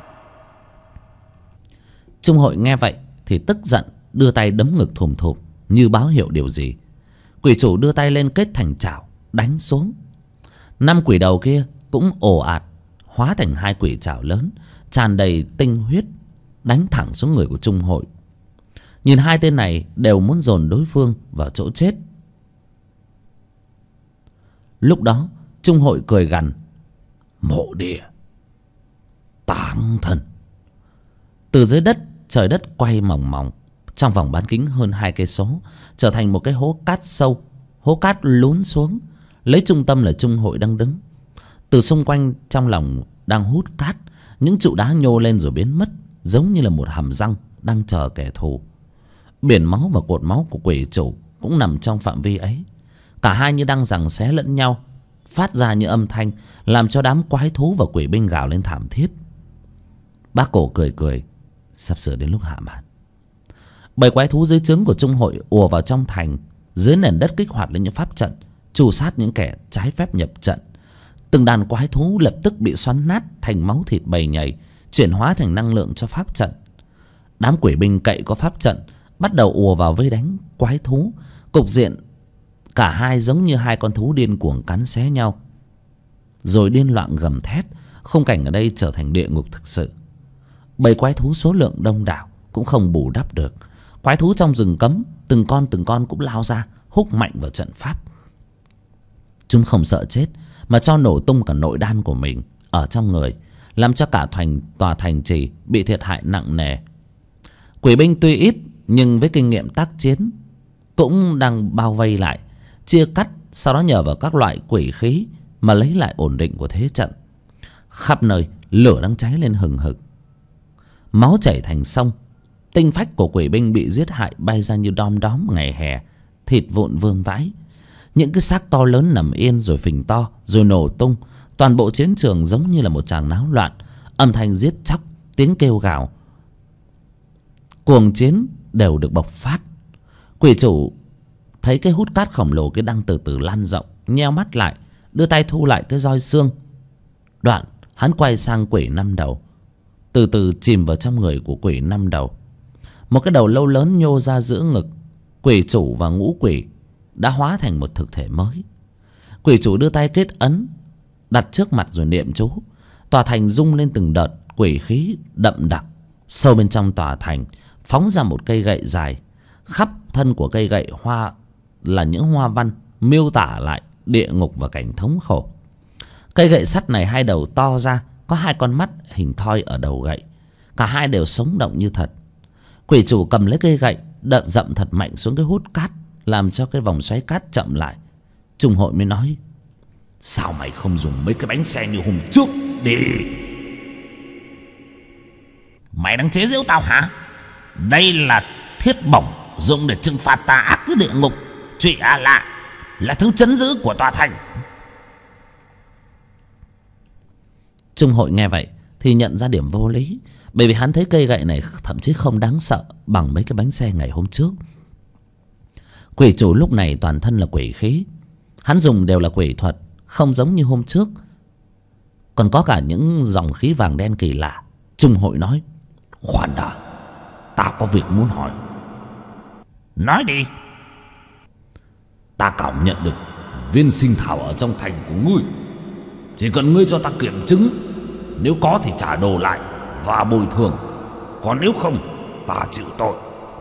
Trung Hội nghe vậy thì tức giận, đưa tay đấm ngực thùm thụp như báo hiệu điều gì. Quỷ chủ đưa tay lên kết thành chảo đánh xuống. 5 quỷ đầu kia cũng ồ ạt hóa thành 2 quỷ chảo lớn tràn đầy tinh huyết, đánh thẳng xuống người của Trung Hội. Nhìn 2 tên này đều muốn dồn đối phương vào chỗ chết. Lúc đó Trung Hội cười gằn: Mộ địa táng thân. Từ dưới đất, trời đất quay mòng mòng trong vòng bán kính hơn 2 cây số, trở thành một cái hố cát sâu. Hố cát lún xuống, lấy trung tâm là Trung Hội đang đứng. Từ xung quanh trong lòng đang hút cát, những trụ đá nhô lên rồi biến mất, giống như là một hàm răng đang chờ kẻ thù. Biển máu và cột máu của quỷ chủ cũng nằm trong phạm vi ấy. Cả hai như đang giằng xé lẫn nhau, phát ra những âm thanh làm cho đám quái thú và quỷ binh gào lên thảm thiết. Bác Cổ cười cười, sắp sửa đến lúc hạ màn. Bầy quái thú dưới trướng của Trung Hội ùa vào trong thành. Dưới nền đất kích hoạt lên những pháp trận trù sát những kẻ trái phép nhập trận. Từng đàn quái thú lập tức bị xoắn nát thành máu thịt bầy nhầy, chuyển hóa thành năng lượng cho pháp trận. Đám quỷ binh cậy có pháp trận bắt đầu ùa vào vây đánh quái thú. Cục diện cả hai giống như 2 con thú điên cuồng cắn xé nhau, rồi điên loạn gầm thét. Khung cảnh ở đây trở thành địa ngục thực sự. Bầy quái thú số lượng đông đảo cũng không bù đắp được. Quái thú trong rừng cấm từng con cũng lao ra húc mạnh vào trận pháp. Chúng không sợ chết mà cho nổ tung cả nội đan của mình ở trong người, làm cho cả tòa thành trì bị thiệt hại nặng nề. Quỷ binh tuy ít nhưng với kinh nghiệm tác chiến cũng đang bao vây lại, chia cắt, sau đó nhờ vào các loại quỷ khí mà lấy lại ổn định của thế trận. Khắp nơi lửa đang cháy lên hừng hực, máu chảy thành sông. Tinh phách của quỷ binh bị giết hại bay ra như đom đóm ngày hè, thịt vụn vương vãi. Những cái xác to lớn nằm yên rồi phình to rồi nổ tung. Toàn bộ chiến trường giống như là một tràng náo loạn. Âm thanh giết chóc, tiếng kêu gào cuồng chiến đều được bộc phát. Quỷ chủ thấy cái hút cát khổng lồ kia đang từ từ lan rộng, nheo mắt lại, đưa tay thu lại cái roi xương. Đoạn hắn quay sang quỷ 5 đầu, từ từ chìm vào trong người của quỷ 5 đầu. Một cái đầu lâu lớn nhô ra giữa ngực. Quỷ chủ và ngũ quỷ đã hóa thành một thực thể mới. Quỷ chủ đưa tay kết ấn đặt trước mặt rồi niệm chú. Tòa thành rung lên từng đợt quỷ khí đậm đặc. Sâu bên trong tòa thành phóng ra một cây gậy dài. Khắp thân của cây gậy hoa là những hoa văn miêu tả lại địa ngục và cảnh thống khổ. Cây gậy sắt này 2 đầu to ra, có 2 con mắt hình thoi ở đầu gậy. Cả hai đều sống động như thật. Quỷ chủ cầm lấy cây gậy đợt dậm thật mạnh xuống cái hút cát, làm cho cái vòng xoáy cát chậm lại. Trung Hội mới nói: Sao mày không dùng mấy cái bánh xe như hôm trước đi? Mày đang chế giễu tao hả? Đây là thiết bổng dùng để trừng phạt tà ác dưới địa ngục. Trụy A Lạ là thứ trấn giữ của tòa thành. Trung Hội nghe vậy thì nhận ra điểm vô lý, bởi vì hắn thấy cây gậy này thậm chí không đáng sợ bằng mấy cái bánh xe ngày hôm trước. Quỷ chủ lúc này toàn thân là quỷ khí. Hắn dùng đều là quỷ thuật, không giống như hôm trước, còn có cả những dòng khí vàng đen kỳ lạ. Trung Hội nói: Khoan đã, ta có việc muốn hỏi. Nói đi. Ta cảm nhận được viên sinh thảo ở trong thành của ngươi. Chỉ cần ngươi cho ta kiểm chứng, nếu có thì trả đồ lại và bồi thường, còn nếu không ta chịu tội.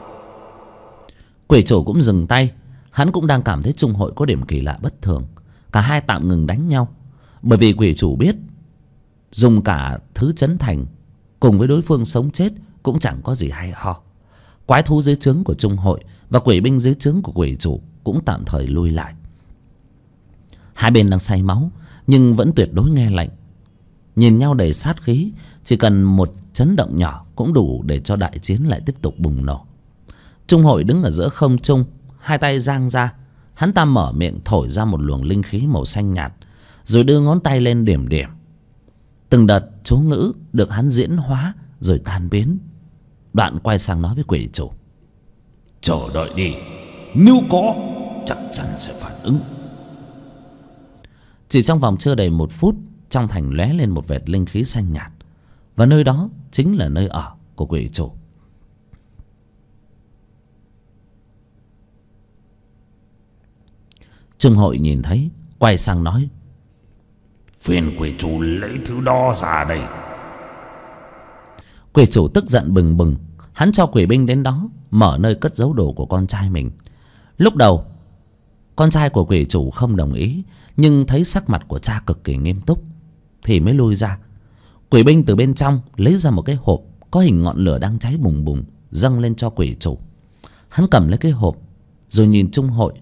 Quỷ chủ cũng dừng tay. Hắn cũng đang cảm thấy Trung Hội có điểm kỳ lạ bất thường. Cả hai tạm ngừng đánh nhau. Bởi vì quỷ chủ biết dùng cả thứ trấn thành cùng với đối phương sống chết cũng chẳng có gì hay ho. Quái thú dưới trướng của Trung Hội và quỷ binh dưới trướng của quỷ chủ cũng tạm thời lui lại. Hai bên đang say máu nhưng vẫn tuyệt đối nghe lệnh, nhìn nhau đầy sát khí. Chỉ cần một chấn động nhỏ cũng đủ để cho đại chiến lại tiếp tục bùng nổ. Trung Hội đứng ở giữa không trung, hai tay giang ra. Hắn ta mở miệng thổi ra một luồng linh khí màu xanh nhạt, rồi đưa ngón tay lên điểm điểm. Từng đợt chú ngữ được hắn diễn hóa rồi tan biến. Đoạn quay sang nói với quỷ chủ: chờ đợi đi, nếu có chắc chắn sẽ phản ứng. Chỉ trong vòng chưa đầy 1 phút, trong thành lóe lên một vệt linh khí xanh nhạt, và nơi đó chính là nơi ở của quỷ chủ. Trung Hội nhìn thấy, quay sang nói: phiền quỷ chủ lấy thứ đó ra đây. Quỷ chủ tức giận bừng bừng. Hắn cho quỷ binh đến đó mở nơi cất giấu đồ của con trai mình. Lúc đầu con trai của quỷ chủ không đồng ý, nhưng thấy sắc mặt của cha cực kỳ nghiêm túc thì mới lui ra. Quỷ binh từ bên trong lấy ra một cái hộp có hình ngọn lửa đang cháy bùng bùng, dâng lên cho quỷ chủ. Hắn cầm lấy cái hộp rồi nhìn Trung Hội: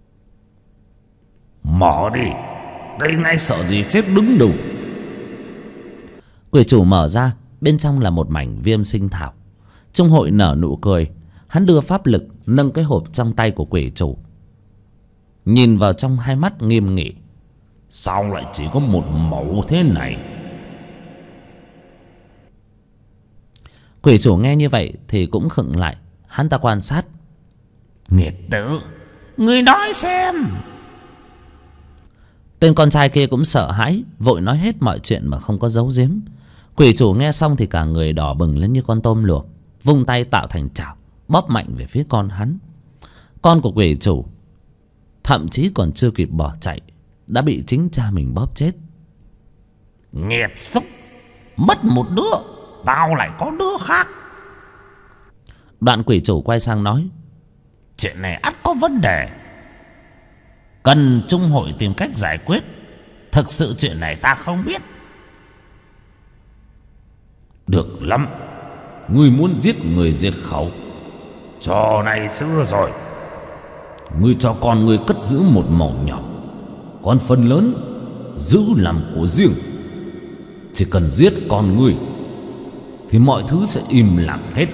mở đi, đây ngay sợ gì chết đứng đủ. Quỷ chủ mở ra, bên trong là một mảnh viêm sinh thảo. Trung Hội nở nụ cười. Hắn đưa pháp lực nâng cái hộp trong tay của quỷ chủ, nhìn vào trong hai mắt nghiêm nghị: sao lại chỉ có một mẩu thế này? Quỷ chủ nghe như vậy thì cũng khựng lại. Hắn ta quan sát: nghiệt tử, ngươi nói xem. Tên con trai kia cũng sợ hãi, vội nói hết mọi chuyện mà không có giấu giếm. Quỷ chủ nghe xong thì cả người đỏ bừng lên như con tôm luộc, vung tay tạo thành chảo bóp mạnh về phía con hắn. Con của quỷ chủ thậm chí còn chưa kịp bỏ chạy đã bị chính cha mình bóp chết. Nghiệt xúc, mất một đứa tao lại có đứa khác. Đoạn quỷ chủ quay sang nói: chuyện này ắt có vấn đề, cần Trung Hội tìm cách giải quyết. Thực sự chuyện này ta không biết. Được lắm, ngươi muốn giết người diệt khẩu, trò này xưa rồi. Ngươi cho con ngươi cất giữ một mẩu nhỏ, còn phần lớn giữ làm của riêng. Chỉ cần giết con ngươi thì mọi thứ sẽ im lặng hết.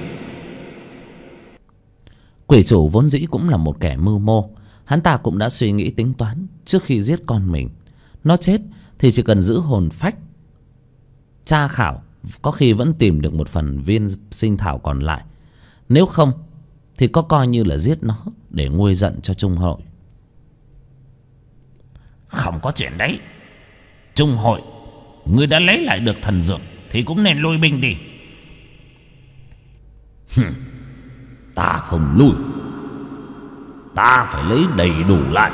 Quỷ chủ vốn dĩ cũng là một kẻ mưu mô. Hắn ta cũng đã suy nghĩ tính toán trước khi giết con mình. Nó chết thì chỉ cần giữ hồn phách, tra khảo, có khi vẫn tìm được một phần viên sinh thảo còn lại. Nếu không thì có coi như là giết nó để nguôi giận cho Trung Hội. Không có chuyện đấy. Trung Hội, ngươi đã lấy lại được thần dược thì cũng nên lui binh đi. Ta không lui, ta phải lấy đầy đủ lại.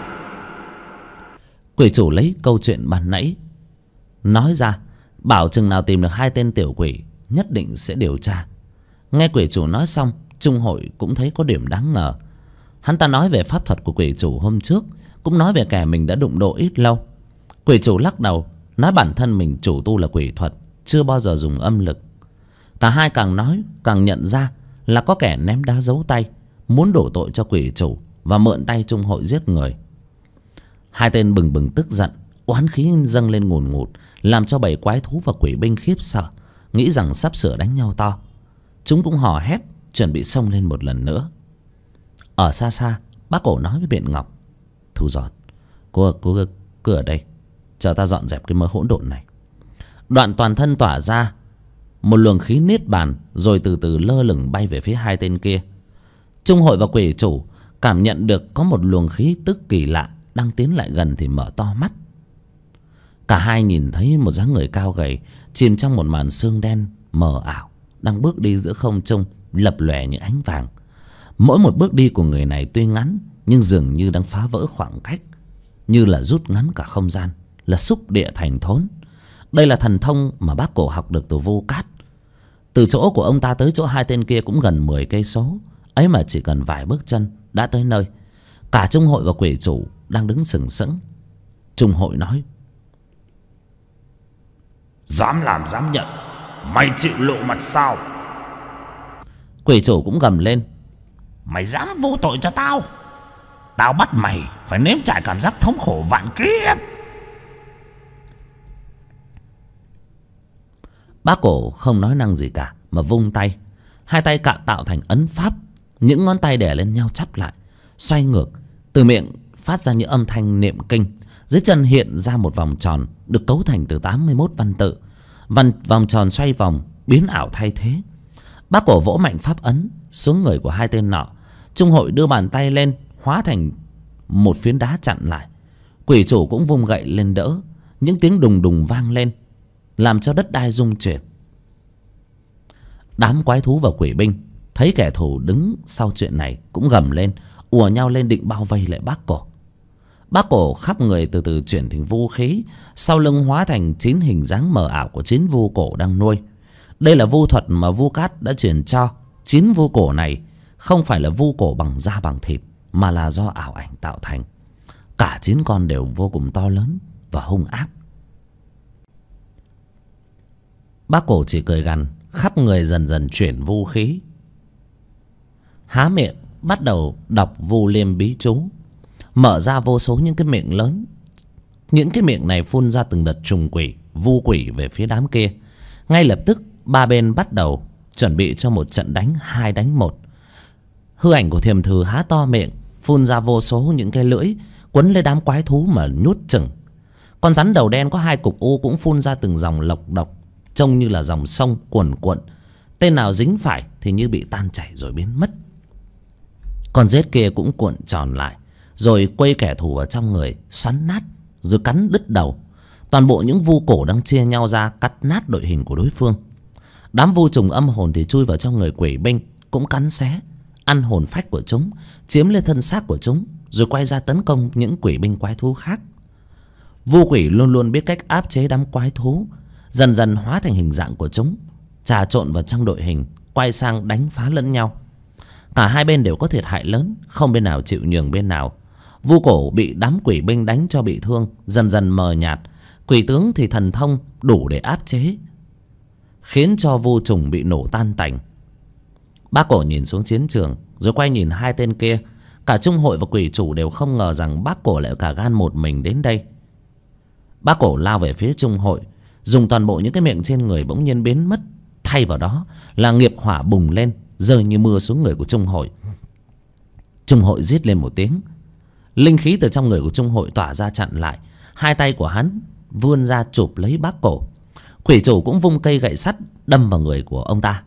Quỷ chủ lấy câu chuyện ban nãy nói ra, bảo chừng nào tìm được 2 tên tiểu quỷ nhất định sẽ điều tra. Nghe quỷ chủ nói xong, Trung Hội cũng thấy có điểm đáng ngờ. Hắn ta nói về pháp thuật của quỷ chủ hôm trước, cũng nói về kẻ mình đã đụng độ ít lâu. Quỷ chủ lắc đầu, nói bản thân mình chủ tu là quỷ thuật, chưa bao giờ dùng âm lực. Cả hai càng nói càng nhận ra là có kẻ ném đá giấu tay, muốn đổ tội cho quỷ chủ và mượn tay Trung Hội giết người. Hai tên bừng bừng tức giận, oán khí dâng lên ngùn ngụt, làm cho bầy quái thú và quỷ binh khiếp sợ, nghĩ rằng sắp sửa đánh nhau to. Chúng cũng hò hét chuẩn bị xông lên một lần nữa. Ở xa xa, bác cổ nói với Biện Ngọc: Thu Giòn, cô cứ ở đây chờ ta dọn dẹp cái mớ hỗn độn này. Đoạn toàn thân tỏa ra một luồng khí niết bàn, rồi từ từ lơ lửng bay về phía 2 tên kia. Trung Hội và quỷ chủ cảm nhận được có một luồng khí tức kỳ lạ đang tiến lại gần thì mở to mắt. Cả hai nhìn thấy một dáng người cao gầy chìm trong một màn sương đen mờ ảo, đang bước đi giữa không trung lập lòe như ánh vàng. Mỗi một bước đi của người này tuy ngắn nhưng dường như đang phá vỡ khoảng cách, như là rút ngắn cả không gian, là xúc địa thành thốn. Đây là thần thông mà bác cổ học được từ Vô Cát. Từ chỗ của ông ta tới chỗ 2 tên kia cũng gần 10 cây số, ấy mà chỉ cần vài bước chân đã tới nơi. Cả Trung Hội và quỷ chủ đang đứng sừng sững. Trung Hội nói: Dám làm dám nhận, mày chịu lộ mặt sao? Quỷ chủ cũng gầm lên. Mày dám vô tội cho tao, tao bắt mày phải nếm trải cảm giác thống khổ vạn kiếp. Bác cổ không nói năng gì cả mà vung tay. Hai tay cạ tạo thành ấn pháp. Những ngón tay đè lên nhau chắp lại, xoay ngược. Từ miệng phát ra những âm thanh niệm kinh. Dưới chân hiện ra một vòng tròn được cấu thành từ 81 văn tự. Vòng tròn xoay vòng, biến ảo thay thế. Bác cổ vỗ mạnh pháp ấn xuống người của hai tên nọ. Trung hội đưa bàn tay lên, hóa thành một phiến đá chặn lại. Quỷ chủ cũng vung gậy lên đỡ. Những tiếng đùng đùng vang lên, làm cho đất đai rung chuyển. Đám quái thú và quỷ binh thấy kẻ thù đứng sau chuyện này cũng gầm lên, ùa nhau lên định bao vây lại bác cổ. Bác cổ khắp người từ từ chuyển thành vu khí, sau lưng hóa thành 9 hình dáng mờ ảo của 9 vu cổ đang nuôi. Đây là vu thuật mà Vu Cát đã truyền cho. 9 vu cổ này không phải là vu cổ bằng da bằng thịt, mà là do ảo ảnh tạo thành. Cả 9 con đều vô cùng to lớn và hung ác. Bác cổ chỉ cười gằn, khắp người dần dần chuyển vu khí, há miệng bắt đầu đọc vu liêm bí chú, mở ra vô số những cái miệng lớn. Những cái miệng này phun ra từng đợt trùng quỷ, vu quỷ về phía đám kia. Ngay lập tức ba bên bắt đầu chuẩn bị cho một trận đánh 2 đánh 1. Hư ảnh của Thiềm Thừ há to miệng, phun ra vô số những cái lưỡi quấn lấy đám quái thú mà nhút chừng. Con rắn đầu đen có 2 cục u cũng phun ra từng dòng lộc độc, trông như là dòng sông cuồn cuộn. Tên nào dính phải thì như bị tan chảy rồi biến mất. Con rết kia cũng cuộn tròn lại, rồi quây kẻ thù ở trong người, xoắn nát rồi cắn đứt đầu. Toàn bộ những vu cổ đang chia nhau ra, cắt nát đội hình của đối phương. Đám vu trùng âm hồn thì chui vào trong người quỷ binh, cũng cắn xé, ăn hồn phách của chúng, chiếm lấy thân xác của chúng, rồi quay ra tấn công những quỷ binh quái thú khác. Vu quỷ luôn luôn biết cách áp chế đám quái thú, dần dần hóa thành hình dạng của chúng, trà trộn vào trong đội hình, quay sang đánh phá lẫn nhau. Cả hai bên đều có thiệt hại lớn, không bên nào chịu nhường bên nào. Vu cổ bị đám quỷ binh đánh cho bị thương, dần dần mờ nhạt. Quỷ tướng thì thần thông đủ để áp chế, khiến cho vu trùng bị nổ tan tành. Bác cổ nhìn xuống chiến trường, rồi quay nhìn hai tên kia. Cả Trung hội và quỷ chủ đều không ngờ rằng bác cổ lại cả gan một mình đến đây. Bác cổ lao về phía Trung hội, dùng toàn bộ những cái miệng trên người bỗng nhiên biến mất. Thay vào đó là nghiệp hỏa bùng lên, rơi như mưa xuống người của Trung hội. Trung hội rít lên một tiếng. Linh khí từ trong người của Trung hội tỏa ra chặn lại. Hai tay của hắn vươn ra chụp lấy bác cổ. Quỷ chủ cũng vung cây gậy sắt đâm vào người của ông ta.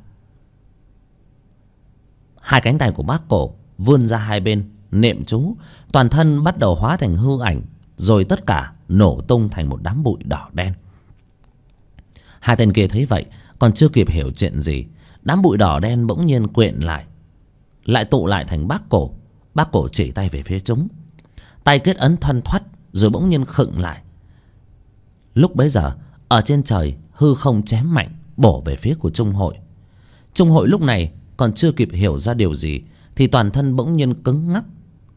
Hai cánh tay của bác cổ vươn ra hai bên, niệm chú, toàn thân bắt đầu hóa thành hư ảnh, rồi tất cả nổ tung thành một đám bụi đỏ đen. Hai tên kia thấy vậy còn chưa kịp hiểu chuyện gì, đám bụi đỏ đen bỗng nhiên quyện lại tụ lại thành bác cổ. Bác cổ chỉ tay về phía chúng, tay kết ấn thoăn thoắt, rồi bỗng nhiên khựng lại. Lúc bấy giờ ở trên trời hư không chém mạnh bổ về phía của Trung hội. Trung hội lúc này còn chưa kịp hiểu ra điều gì thì toàn thân bỗng nhiên cứng ngắc.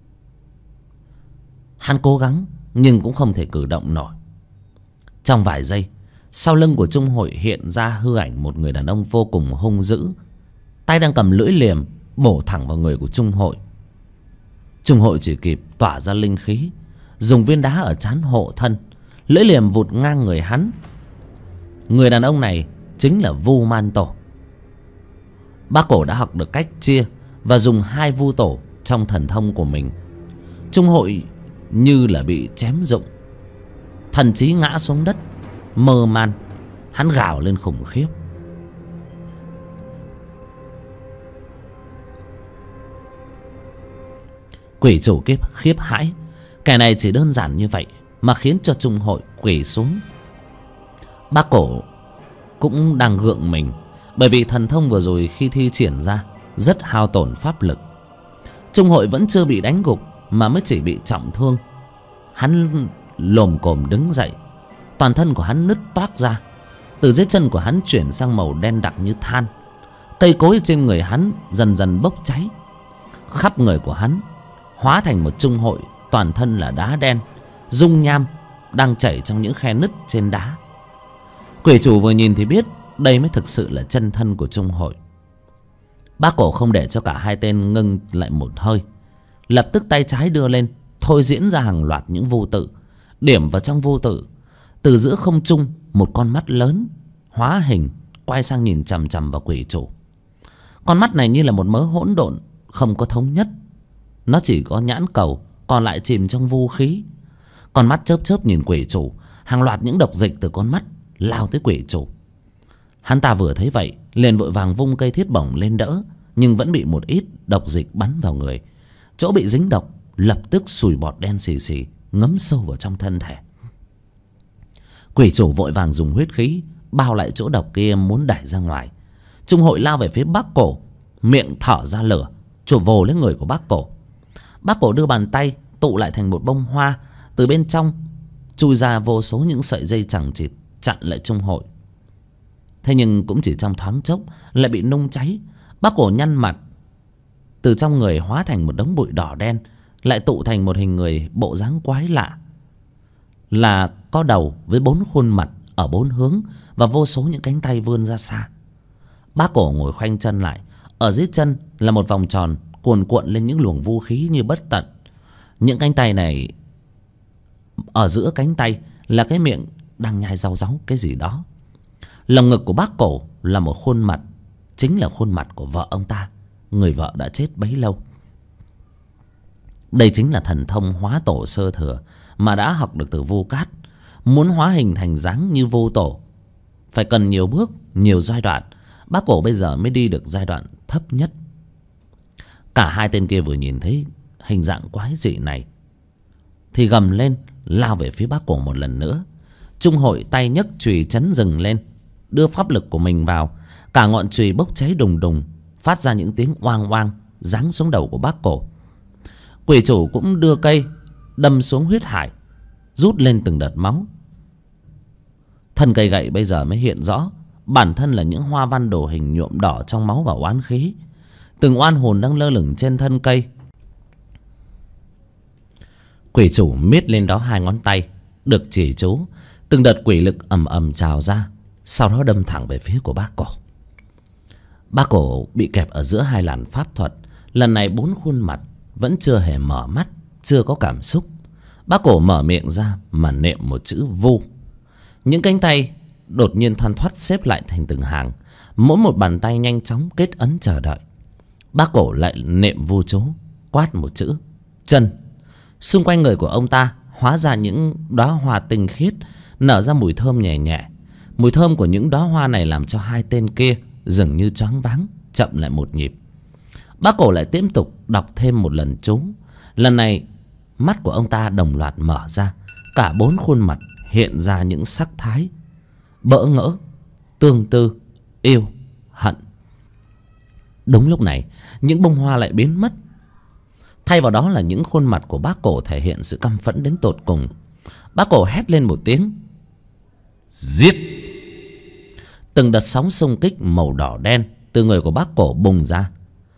Hắn cố gắng nhưng cũng không thể cử động nổi. Trong vài giây, sau lưng của Trung hội hiện ra hư ảnh một người đàn ông vô cùng hung dữ, tay đang cầm lưỡi liềm bổ thẳng vào người của Trung hội. Trung hội chỉ kịp tỏa ra linh khí, dùng viên đá ở trán hộ thân, lưỡi liềm vụt ngang người hắn. Người đàn ông này chính là Vu Man Tổ. Bác cổ đã học được cách chia và dùng hai vu tổ trong thần thông của mình. Trung hội như là bị chém rụng, thần trí ngã xuống đất, mơ man. Hắn gào lên khủng khiếp. Quỷ chủ khiếp hãi. Kẻ này chỉ đơn giản như vậy mà khiến cho Trung hội quỳ xuống. Bác cổ cũng đang gượng mình, bởi vì thần thông vừa rồi khi thi triển ra rất hao tổn pháp lực. Trung hội vẫn chưa bị đánh gục mà mới chỉ bị trọng thương. Hắn lồm cồm đứng dậy, toàn thân của hắn nứt toác ra, từ dưới chân của hắn chuyển sang màu đen đặc như than. Cây cối trên người hắn dần dần bốc cháy. Khắp người của hắn hóa thành một Trung hội toàn thân là đá đen, dung nham đang chảy trong những khe nứt trên đá. Quỷ chủ vừa nhìn thì biết đây mới thực sự là chân thân của Trung Hội. Bác Cổ không để cho cả hai tên ngưng lại một hơi, lập tức tay trái đưa lên, thôi diễn ra hàng loạt những vô tự. Điểm vào trong vô tự, từ giữa không trung một con mắt lớn hóa hình quay sang nhìn chằm chằm vào quỷ chủ. Con mắt này như là một mớ hỗn độn, không có thống nhất. Nó chỉ có nhãn cầu, còn lại chìm trong vô khí. Con mắt chớp chớp nhìn quỷ chủ. Hàng loạt những độc dịch từ con mắt lao tới quỷ chủ. Hắn ta vừa thấy vậy liền vội vàng vung cây thiết bổng lên đỡ, nhưng vẫn bị một ít độc dịch bắn vào người. Chỗ bị dính độc lập tức sùi bọt đen xì xì ngấm sâu vào trong thân thể. Quỷ chủ vội vàng dùng huyết khí bao lại chỗ độc kia, muốn đẩy ra ngoài. Trung Hội lao về phía Bác Cổ, miệng thở ra lửa, chụp vồ lên người của Bác Cổ. Bác Cổ đưa bàn tay tụ lại thành một bông hoa, từ bên trong chui ra vô số những sợi dây chằng chịt chặn lại Trung Hội. Thế nhưng cũng chỉ trong thoáng chốc lại bị nung cháy. Bác Cổ nhăn mặt, từ trong người hóa thành một đống bụi đỏ đen, lại tụ thành một hình người bộ dáng quái lạ, là có đầu với 4 khuôn mặt ở 4 hướng và vô số những cánh tay vươn ra xa. Bác Cổ ngồi khoanh chân lại, ở dưới chân là một vòng tròn cuồn cuộn lên những luồng vũ khí như bất tận. Những cánh tay này, ở giữa cánh tay là cái miệng đang nhai rau ráu cái gì đó. Lồng ngực của Bác Cổ là một khuôn mặt, chính là khuôn mặt của vợ ông ta, người vợ đã chết bấy lâu. Đây chính là thần thông hóa tổ sơ thừa mà đã học được từ Vu Cát. Muốn hóa hình thành dáng như Vô Tổ phải cần nhiều bước, nhiều giai đoạn. Bác Cổ bây giờ mới đi được giai đoạn thấp nhất. Cả hai tên kia vừa nhìn thấy hình dạng quái dị này thì gầm lên lao về phía Bác Cổ một lần nữa. Trung Hội tay nhấc chùy chấn rừng lên, đưa pháp lực của mình vào. Cả ngọn chùy bốc cháy đùng đùng, phát ra những tiếng oang oang, giáng xuống đầu của Bác Cổ. Quỷ chủ cũng đưa cây đâm xuống huyết hải, rút lên từng đợt máu. Thân cây gậy bây giờ mới hiện rõ bản thân là những hoa văn đồ hình nhuộm đỏ trong máu và oán khí. Từng oan hồn đang lơ lửng trên thân cây. Quỷ chủ miết lên đó 2 ngón tay, được chỉ chú, từng đợt quỷ lực ầm ầm trào ra, sau đó đâm thẳng về phía của Bác Cổ. Bác Cổ bị kẹp ở giữa 2 làn pháp thuật. Lần này 4 khuôn mặt vẫn chưa hề mở mắt, chưa có cảm xúc. Bác Cổ mở miệng ra mà niệm một chữ vu. Những cánh tay đột nhiên thoăn thoắt xếp lại thành từng hàng, mỗi một bàn tay nhanh chóng kết ấn chờ đợi. Bác Cổ lại niệm vu chú, quát một chữ chân. Xung quanh người của ông ta hóa ra những đóa hoa tinh khiết, nở ra mùi thơm nhẹ nhẹ. Mùi thơm của những đóa hoa này làm cho hai tên kia dường như choáng váng, chậm lại một nhịp. Bác Cổ lại tiếp tục đọc thêm một lần chú. Lần này mắt của ông ta đồng loạt mở ra, cả 4 khuôn mặt hiện ra những sắc thái bỡ ngỡ, tương tư, yêu, hận. Đúng lúc này những bông hoa lại biến mất, thay vào đó là những khuôn mặt của Bác Cổ thể hiện sự căm phẫn đến tột cùng. Bác Cổ hét lên một tiếng giết. Từng đợt sóng xung kích màu đỏ đen từ người của Bác Cổ bùng ra,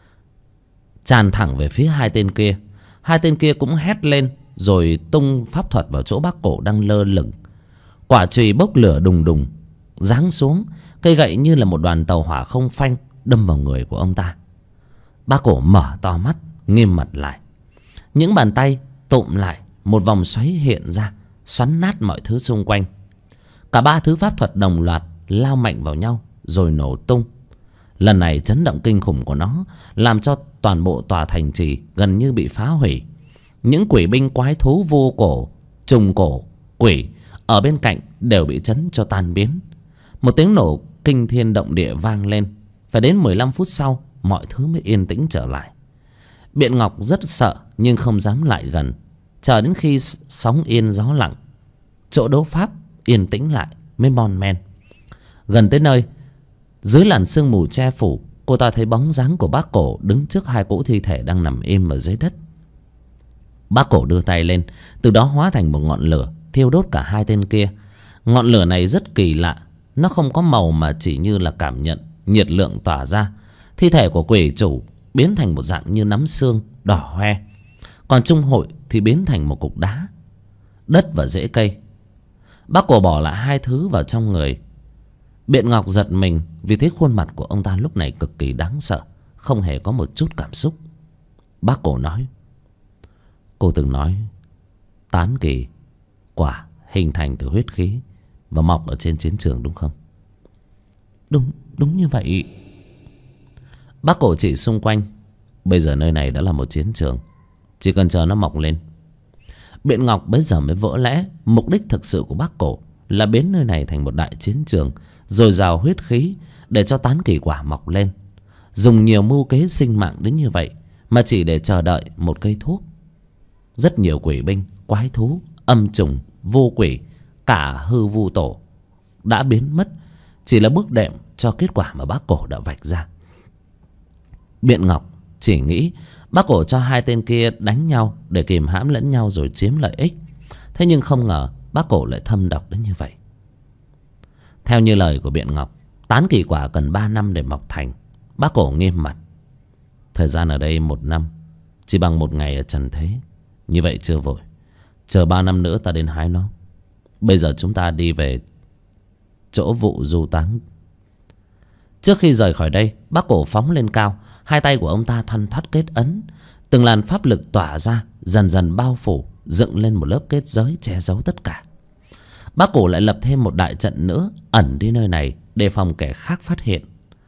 tràn thẳng về phía hai tên kia. Hai tên kia cũng hét lên rồi tung pháp thuật vào chỗ Bác Cổ đang lơ lửng. Quả chùy bốc lửa đùng đùng giáng xuống, cây gậy như là một đoàn tàu hỏa không phanh đâm vào người của ông ta. Bác Cổ mở to mắt, nghiêm mặt lại. Những bàn tay tụm lại, một vòng xoáy hiện ra, xoắn nát mọi thứ xung quanh. Cả 3 thứ pháp thuật đồng loạt lao mạnh vào nhau rồi nổ tung. Lần này chấn động kinh khủng của nó làm cho toàn bộ tòa thành trì gần như bị phá hủy. Những quỷ binh quái thú vô cổ, trùng cổ, quỷ ở bên cạnh đều bị chấn cho tan biến. Một tiếng nổ kinh thiên động địa vang lên. Phải đến 15 phút sau mọi thứ mới yên tĩnh trở lại. Biện Ngọc rất sợ nhưng không dám lại gần, chờ đến khi sóng yên gió lặng, chỗ đấu pháp yên tĩnh lại mới mon men. Gần tới nơi, dưới làn sương mù che phủ, cô ta thấy bóng dáng của Bác Cổ đứng trước 2 cỗ thi thể đang nằm im ở dưới đất. Bác Cổ đưa tay lên, từ đó hóa thành một ngọn lửa thiêu đốt cả hai tên kia. Ngọn lửa này rất kỳ lạ, nó không có màu mà chỉ như là cảm nhận nhiệt lượng tỏa ra. Thi thể của quỷ chủ biến thành một dạng như nắm xương đỏ hoe, còn Trung Hội thì biến thành một cục đá, đất và rễ cây. Bác Cổ bỏ lại 2 thứ vào trong người, Biện Ngọc giật mình vì thấy khuôn mặt của ông ta lúc này cực kỳ đáng sợ, không hề có một chút cảm xúc. Bác Cổ nói: cô từng nói tán kỳ quả hình thành từ huyết khí và mọc ở trên chiến trường đúng không? Đúng như vậy. Bác Cổ chỉ xung quanh. Bây giờ nơi này đã là một chiến trường, chỉ cần chờ nó mọc lên. Biện Ngọc bấy giờ mới vỡ lẽ. Mục đích thực sự của bác Cổ là biến nơi này thành một đại chiến trường, dồi dào huyết khí để cho tán kỳ quả mọc lên. Dùng nhiều mưu kế sinh mạng đến như vậy mà chỉ để chờ đợi một cây thuốc. Rất nhiều quỷ binh, quái thú, âm trùng, vô quỷ, cả hư vu tổ đã biến mất, chỉ là bước đệm cho kết quả mà bác Cổ đã vạch ra. Biện Ngọc chỉ nghĩ bác Cổ cho hai tên kia đánh nhau để kìm hãm lẫn nhau rồi chiếm lợi ích. Thế nhưng không ngờ bác Cổ lại thâm độc đến như vậy. Theo như lời của Biện Ngọc, tán kỳ quả cần 3 năm để mọc thành. Bác Cổ nghiêm mặt: thời gian ở đây 1 năm chỉ bằng 1 ngày ở trần thế. Như vậy chưa vội, chờ 3 năm nữa ta đến hái nó. Bây giờ chúng ta đi về chỗ vụ du táng. Trước khi rời khỏi đây, bác Cổ phóng lên cao. Hai tay của ông ta thoăn thoắt kết ấn. Từng làn pháp lực tỏa ra, dần dần bao phủ, dựng lên một lớp kết giới che giấu tất cả. Bác Cổ lại lập thêm một đại trận nữa, ẩn đi nơi này đề phòng kẻ khác phát hiện.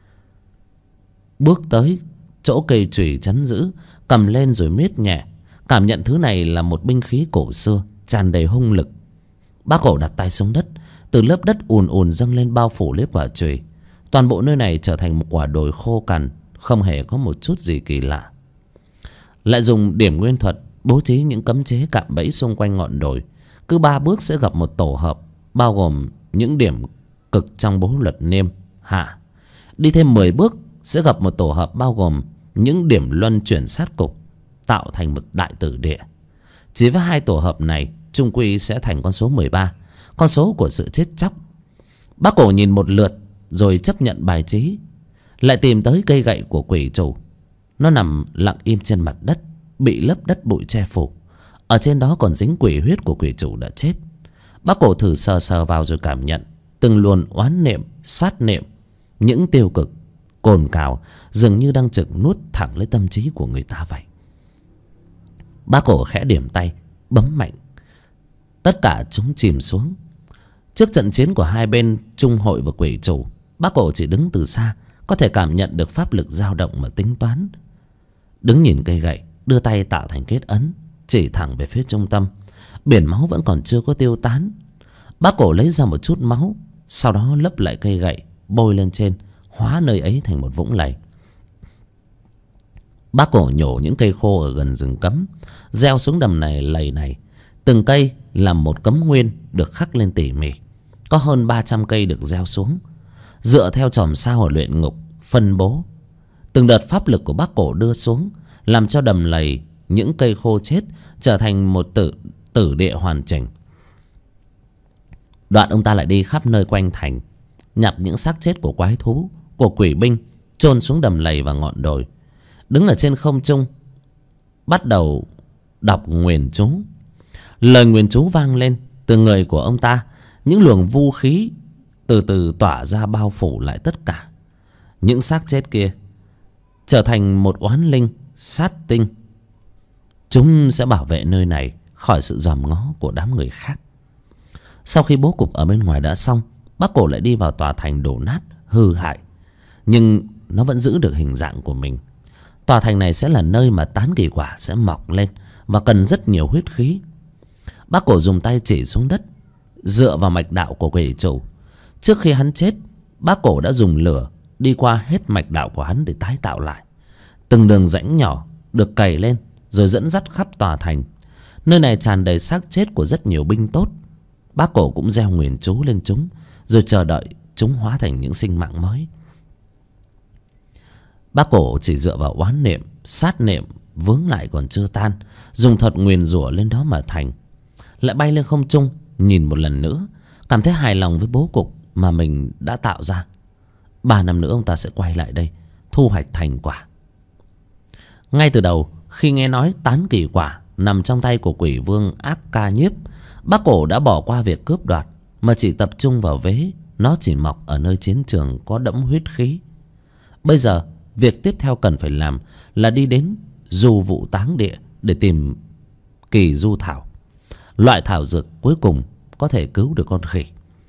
Bước tới chỗ cây chùy trấn giữ, cầm lên rồi miết nhẹ. Cảm nhận thứ này là một binh khí cổ xưa, tràn đầy hung lực. Bác Cổ đặt tay xuống đất. Từ lớp đất ùn ùn dâng lên bao phủ lấy quả chùy. Toàn bộ nơi này trở thành một quả đồi khô cằn, không hề có một chút gì kỳ lạ. Lại dùng điểm nguyên thuật bố trí những cấm chế cạm bẫy xung quanh ngọn đồi. Cứ 3 bước sẽ gặp một tổ hợp, bao gồm những điểm cực trong bố luật niêm hạ. Đi thêm 10 bước sẽ gặp một tổ hợp bao gồm những điểm luân chuyển sát cục, tạo thành một đại tử địa. Chỉ với 2 tổ hợp này, chung quy sẽ thành con số 13, con số của sự chết chóc. Bác Cổ nhìn một lượt rồi chấp nhận bài trí. Lại tìm tới cây gậy của quỷ chủ. Nó nằm lặng im trên mặt đất, bị lớp đất bụi che phủ. Ở trên đó còn dính quỷ huyết của quỷ chủ đã chết. Bác Cổ thử sờ sờ vào rồi cảm nhận từng luồn oán niệm, sát niệm, những tiêu cực cồn cào dường như đang trực nuốt thẳng lấy tâm trí của người ta vậy. Bác Cổ khẽ điểm tay, bấm mạnh. Tất cả chúng chìm xuống. Trước trận chiến của hai bên Trung Hội và quỷ chủ, bác Cổ chỉ đứng từ xa, có thể cảm nhận được pháp lực dao động mà tính toán. Đứng nhìn cây gậy, đưa tay tạo thành kết ấn, chỉ thẳng về phía trung tâm. Biển máu vẫn còn chưa có tiêu tán. Bác Cổ lấy ra một chút máu, sau đó lấp lại cây gậy, bôi lên trên, hóa nơi ấy thành một vũng lầy. Bác Cổ nhổ những cây khô ở gần rừng cấm, gieo xuống đầm này lầy này. Từng cây làm một cấm nguyên được khắc lên tỉ mỉ. Có hơn 300 cây được gieo xuống, dựa theo chòm sao ở luyện ngục phân bố. Từng đợt pháp lực của bác Cổ đưa xuống, làm cho đầm lầy những cây khô chết trở thành một tử địa hoàn chỉnh. Đoạn ông ta lại đi khắp nơi quanh thành, nhặt những xác chết của quái thú, của quỷ binh, chôn xuống đầm lầy và ngọn đồi. Đứng ở trên không trung, bắt đầu đọc nguyền chú. Lời nguyền chú vang lên từ người của ông ta. Những luồng vu khí từ từ tỏa ra bao phủ lại tất cả. Những xác chết kia trở thành một oán linh sát tinh. Chúng sẽ bảo vệ nơi này khỏi sự dòm ngó của đám người khác. Sau khi bố cục ở bên ngoài đã xong, bác Cổ lại đi vào tòa thành đổ nát hư hại, nhưng nó vẫn giữ được hình dạng của mình. Tòa thành này sẽ là nơi mà tán kỳ quả sẽ mọc lên, và cần rất nhiều huyết khí. Bác Cổ dùng tay chỉ xuống đất, dựa vào mạch đạo của quỷ chủ. Trước khi hắn chết, bác Cổ đã dùng lửa đi qua hết mạch đạo của hắn để tái tạo lại. Từng đường rãnh nhỏ được cày lên rồi dẫn dắt khắp tòa thành. Nơi này tràn đầy xác chết của rất nhiều binh tốt. Bác Cổ cũng gieo nguyền chú lên chúng, rồi chờ đợi chúng hóa thành những sinh mạng mới. Bác Cổ chỉ dựa vào oán niệm, sát niệm vướng lại còn chưa tan, dùng thuật nguyền rủa lên đó mà thành. Lại bay lên không trung, nhìn một lần nữa, cảm thấy hài lòng với bố cục mà mình đã tạo ra. 3 năm nữa ông ta sẽ quay lại đây, thu hoạch thành quả. Ngay từ đầu, khi nghe nói tán kỳ quả nằm trong tay của quỷ vương Ác Ca Nhiếp, bác Cổ đã bỏ qua việc cướp đoạt, mà chỉ tập trung vào vế nó chỉ mọc ở nơi chiến trường có đẫm huyết khí. Bây giờ việc tiếp theo cần phải làm là đi đến du vụ táng địa để tìm kỳ du thảo, loại thảo dược cuối cùng có thể cứu được con khỉ.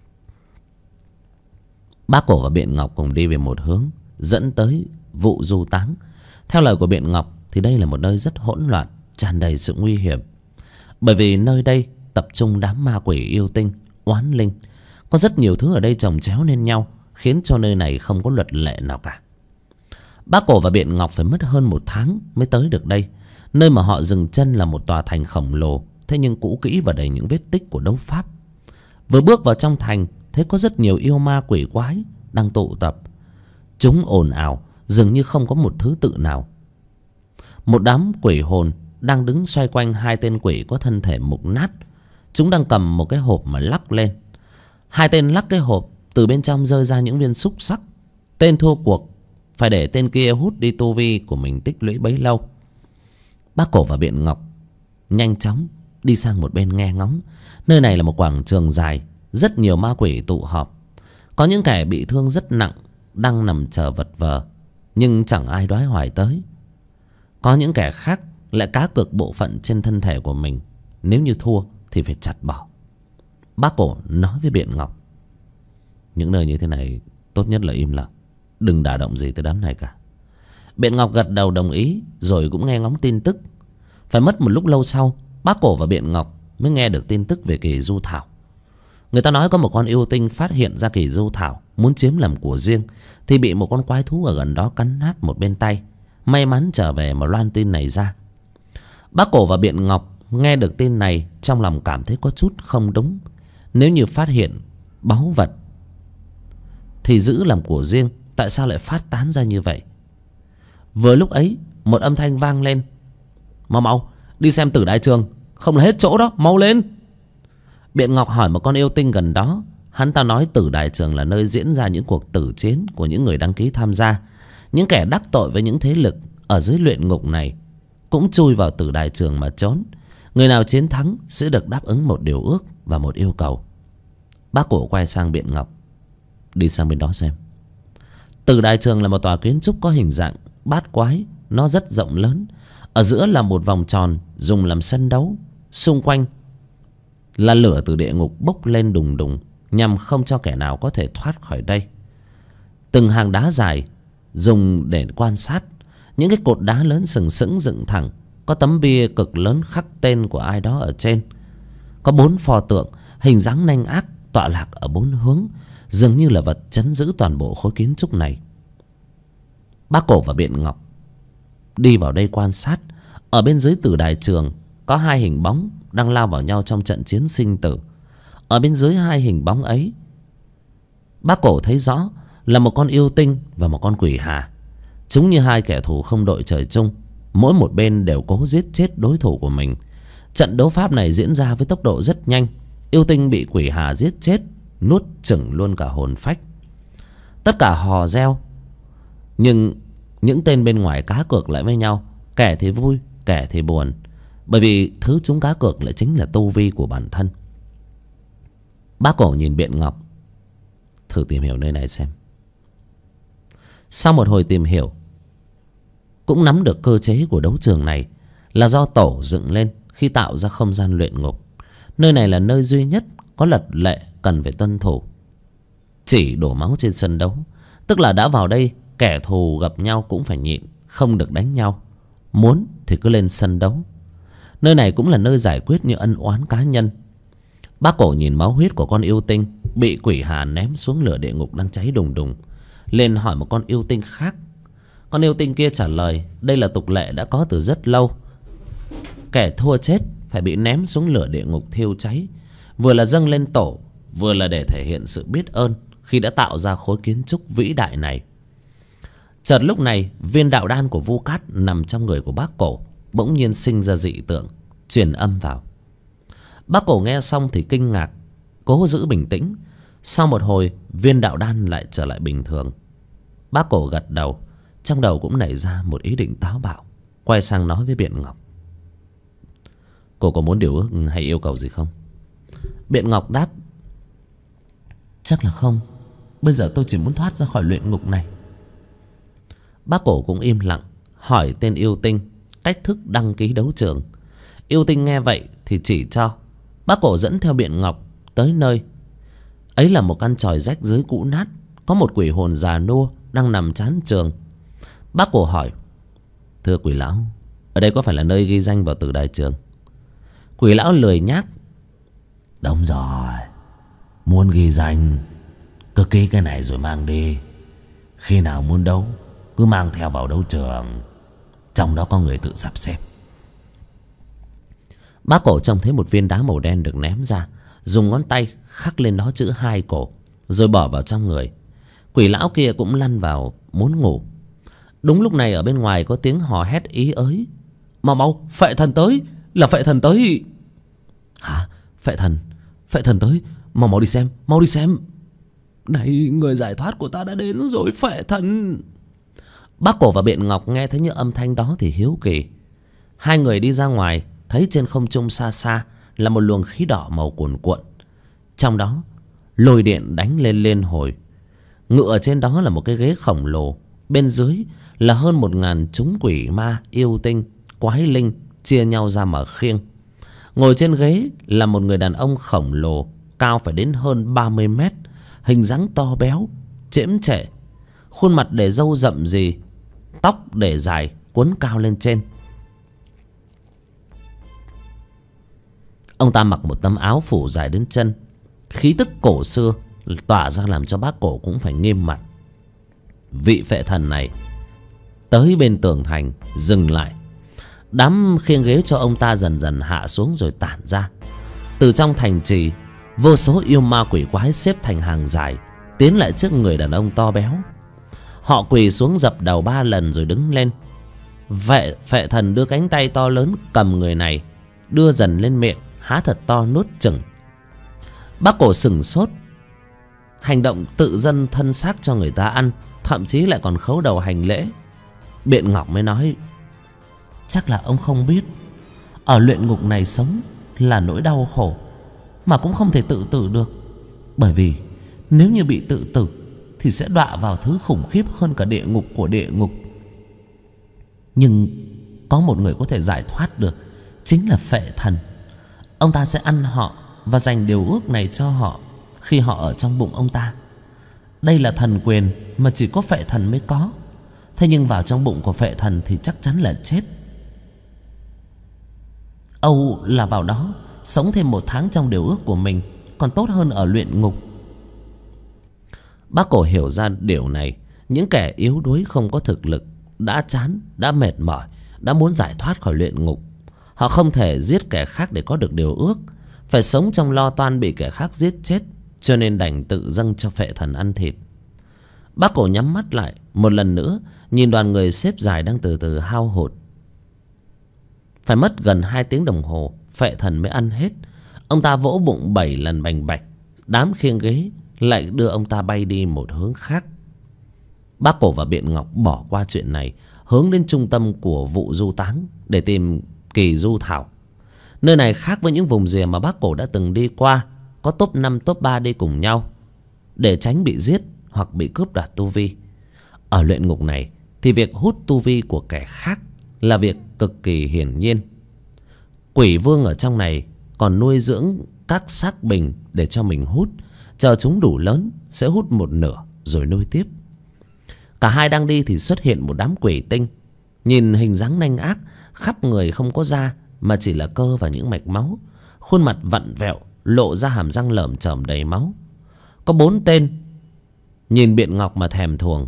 Bác Cổ và Biện Ngọc cùng đi về một hướng dẫn tới vụ du táng. Theo lời của Biện Ngọc thì đây là một nơi rất hỗn loạn, tràn đầy sự nguy hiểm. Bởi vì nơi đây tập trung đám ma quỷ yêu tinh, oán linh. Có rất nhiều thứ ở đây chồng chéo lên nhau, khiến cho nơi này không có luật lệ nào cả. Bác Cổ và Biện Ngọc phải mất hơn 1 tháng mới tới được đây. Nơi mà họ dừng chân là một tòa thành khổng lồ, thế nhưng cũ kỹ và đầy những vết tích của đấu pháp. Vừa bước vào trong thành, thấy có rất nhiều yêu ma quỷ quái đang tụ tập. Chúng ồn ào, dường như không có một thứ tự nào. Một đám quỷ hồn đang đứng xoay quanh 2 tên quỷ có thân thể mục nát. Chúng đang cầm một cái hộp mà lắc lên. 2 tên lắc cái hộp, từ bên trong rơi ra những viên xúc xắc. Tên thua cuộc phải để tên kia hút đi tu vi của mình tích lũy bấy lâu. Bác Cổ và Biện Ngọc nhanh chóng đi sang một bên nghe ngóng. Nơi này là một quảng trường dài, rất nhiều ma quỷ tụ họp. Có những kẻ bị thương rất nặng đang nằm chờ vật vờ, nhưng chẳng ai đoái hoài tới. Có những kẻ khác lại cá cược bộ phận trên thân thể của mình, nếu như thua thì phải chặt bỏ. Bác Cổ nói với Biện Ngọc: những nơi như thế này tốt nhất là im lặng, đừng đả động gì tới đám này cả. Biện Ngọc gật đầu đồng ý, rồi cũng nghe ngóng tin tức. Phải mất một lúc lâu sau, Bác Cổ và Biện Ngọc mới nghe được tin tức về kỳ du thảo. Người ta nói có một con yêu tinh phát hiện ra kỳ du thảo, muốn chiếm làm của riêng, thì bị một con quái thú ở gần đó cắn nát một bên tay. May mắn trở về mà loan tin này ra. Bác Cổ và Biện Ngọc nghe được tin này, trong lòng cảm thấy có chút không đúng. Nếu như phát hiện báu vật thì giữ làm của riêng, tại sao lại phát tán ra như vậy? Vừa lúc ấy, một âm thanh vang lên: mau mau đi xem Tử Đại Trường, không là hết chỗ đó, mau lên. Biện Ngọc hỏi một con yêu tinh gần đó. Hắn ta nói Tử Đại Trường là nơi diễn ra những cuộc tử chiến của những người đăng ký tham gia. Những kẻ đắc tội với những thế lực ở dưới luyện ngục này cũng chui vào Tử Đại Trường mà trốn. Người nào chiến thắng sẽ được đáp ứng một điều ước và một yêu cầu. Bác Cổ quay sang Biện Ngọc: đi sang bên đó xem. Tử Đại Trường là một tòa kiến trúc có hình dạng bát quái. Nó rất rộng lớn. Ở giữa là một vòng tròn dùng làm sân đấu. Xung quanh là lửa từ địa ngục bốc lên đùng đùng, nhằm không cho kẻ nào có thể thoát khỏi đây. Từng hàng đá dài dùng để quan sát. Những cái cột đá lớn sừng sững dựng thẳng. Có tấm bia cực lớn khắc tên của ai đó ở trên. Có 4 pho tượng hình dáng nanh ác tọa lạc ở 4 hướng, dường như là vật trấn giữ toàn bộ khối kiến trúc này. Bác Cổ và Biện Ngọc đi vào đây quan sát. Ở bên dưới Tử Đại Trường có 2 hình bóng đang lao vào nhau trong trận chiến sinh tử. Ở bên dưới 2 hình bóng ấy, bác Cổ thấy rõ là một con yêu tinh và một con quỷ hà. Chúng như 2 kẻ thù không đội trời chung, mỗi một bên đều cố giết chết đối thủ của mình. Trận đấu pháp này diễn ra với tốc độ rất nhanh. Yêu tinh bị quỷ hà giết chết, nuốt chửng luôn cả hồn phách. Tất cả hò reo, nhưng những tên bên ngoài cá cược lại với nhau. Kẻ thì vui, kẻ thì buồn, bởi vì thứ chúng cá cược lại chính là tu vi của bản thân. Bác Cổ nhìn Biện Ngọc: thử tìm hiểu nơi này xem. Sau một hồi tìm hiểu, cũng nắm được cơ chế của đấu trường này là do tổ dựng lên khi tạo ra không gian luyện ngục. Nơi này là nơi duy nhất có luật lệ cần phải tuân thủ. Chỉ đổ máu trên sân đấu, tức là đã vào đây, kẻ thù gặp nhau cũng phải nhịn, không được đánh nhau. Muốn thì cứ lên sân đấu. Nơi này cũng là nơi giải quyết những ân oán cá nhân. Bác Cổ nhìn máu huyết của con yêu tinh bị quỷ hà ném xuống lửa địa ngục đang cháy đùng đùng, lên hỏi một con yêu tinh khác. Con yêu tinh kia trả lời đây là tục lệ đã có từ rất lâu. Kẻ thua chết phải bị ném xuống lửa địa ngục thiêu cháy, vừa là dâng lên tổ, vừa là để thể hiện sự biết ơn khi đã tạo ra khối kiến trúc vĩ đại này. Chợt lúc này, viên đạo đan của Vu Cát nằm trong người của bác Cổ bỗng nhiên sinh ra dị tượng, truyền âm vào. Bác Cổ nghe xong thì kinh ngạc, cố giữ bình tĩnh. Sau một hồi, viên đạo đan lại trở lại bình thường. Bác Cổ gật đầu, trong đầu cũng nảy ra một ý định táo bạo, quay sang nói với Biện Ngọc: cô có muốn điều ước hay yêu cầu gì không? Biện Ngọc đáp: chắc là không. Bây giờ tôi chỉ muốn thoát ra khỏi luyện ngục này. Bác Cổ cũng im lặng hỏi tên yêu tinh cách thức đăng ký đấu trường. Yêu tinh nghe vậy thì chỉ cho. Bác Cổ dẫn theo Biện Ngọc tới nơi ấy là một căn chòi rách dưới cũ nát. Có một quỷ hồn già nua đang nằm chán trường. Bác Cổ hỏi: thưa quỷ lão, ở đây có phải là nơi ghi danh vào tử đài trường? Quỷ lão lười nhác: đúng rồi, muốn ghi danh cứ ký cái này rồi mang đi. Khi nào muốn đấu cứ mang theo vào đấu trường, trong đó có người tự sắp xếp. Bác Cổ trông thấy một viên đá màu đen được ném ra, dùng ngón tay khắc lên đó chữ 2 cổ, rồi bỏ vào trong người. Quỷ lão kia cũng lăn vào muốn ngủ. Đúng lúc này ở bên ngoài có tiếng hò hét ý ới: mau mau, phệ thần tới, là phệ thần tới. Hả? Phệ thần tới, mau mau đi xem, mau đi xem. Này, người giải thoát của ta đã đến rồi, phệ thần. Bác Cổ và Biện Ngọc nghe thấy những âm thanh đó thì hiếu kỳ. Hai người đi ra ngoài, thấy trên không trung xa xa là một luồng khí đỏ màu cuồn cuộn. Trong đó lôi điện đánh lên liên hồi. Ngựa trên đó là một cái ghế khổng lồ, bên dưới là hơn 1000 chúng quỷ ma yêu tinh quái linh chia nhau ra mà khiêng. Ngồi trên ghế là một người đàn ông khổng lồ, cao phải đến hơn 30 mét, hình dáng to béo, chễm chệ, khuôn mặt để râu rậm rì, tóc để dài cuốn cao lên trên. Ông ta mặc một tấm áo phủ dài đến chân, khí tức cổ xưa tỏa ra làm cho bác Cổ cũng phải nghiêm mặt. Vị phệ thần này tới bên tường thành dừng lại. Đám khiêng ghế cho ông ta dần dần hạ xuống rồi tản ra. Từ trong thành trì, vô số yêu ma quỷ quái xếp thành hàng dài tiến lại trước người đàn ông to béo. Họ quỳ xuống dập đầu 3 lần rồi đứng lên. Phệ thần đưa cánh tay to lớn cầm người này, đưa dần lên miệng, há thật to nuốt chửng. Bác Cổ sửng sốt. Hành động tự dâng thân xác cho người ta ăn, thậm chí lại còn khấu đầu hành lễ. Biện Ngọc mới nói: chắc là ông không biết, ở luyện ngục này sống là nỗi đau khổ, mà cũng không thể tự tử được. Bởi vì nếu như bị tự tử thì sẽ đọa vào thứ khủng khiếp hơn cả địa ngục của địa ngục. Nhưng có một người có thể giải thoát được, chính là phệ thần. Ông ta sẽ ăn họ và dành điều ước này cho họ khi họ ở trong bụng ông ta. Đây là thần quyền mà chỉ có phệ thần mới có. Thế nhưng vào trong bụng của phệ thần thì chắc chắn là chết. Âu là vào đó sống thêm 1 tháng trong điều ước của mình còn tốt hơn ở luyện ngục. Bác Cổ hiểu ra điều này. Những kẻ yếu đuối không có thực lực, đã chán, đã mệt mỏi, đã muốn giải thoát khỏi luyện ngục. Họ không thể giết kẻ khác để có được điều ước, phải sống trong lo toan bị kẻ khác giết chết, cho nên đành tự dâng cho phệ thần ăn thịt. Bác Cổ nhắm mắt lại một lần nữa, nhìn đoàn người xếp dài đang từ từ hao hụt. Phải mất gần 2 tiếng đồng hồ phệ thần mới ăn hết. Ông ta vỗ bụng 7 lần bành bạch. Đám khiêng ghế lại đưa ông ta bay đi một hướng khác. Bác Cổ và Biện Ngọc bỏ qua chuyện này, hướng đến trung tâm của vụ du táng để tìm kỳ du thảo. Nơi này khác với những vùng rìa mà bác Cổ đã từng đi qua, có top 5 top 3 đi cùng nhau để tránh bị giết hoặc bị cướp đoạt tu vi. Ở luyện ngục này thì việc hút tu vi của kẻ khác là việc cực kỳ hiển nhiên. Quỷ vương ở trong này còn nuôi dưỡng các xác bình để cho mình hút, chờ chúng đủ lớn sẽ hút một nửa rồi nuôi tiếp. Cả hai đang đi thì xuất hiện một đám quỷ tinh, nhìn hình dáng nanh ác, khắp người không có da mà chỉ là cơ và những mạch máu, khuôn mặt vặn vẹo, lộ ra hàm răng lởm chởm đầy máu. Có 4 tên nhìn Biện Ngọc mà thèm thuồng.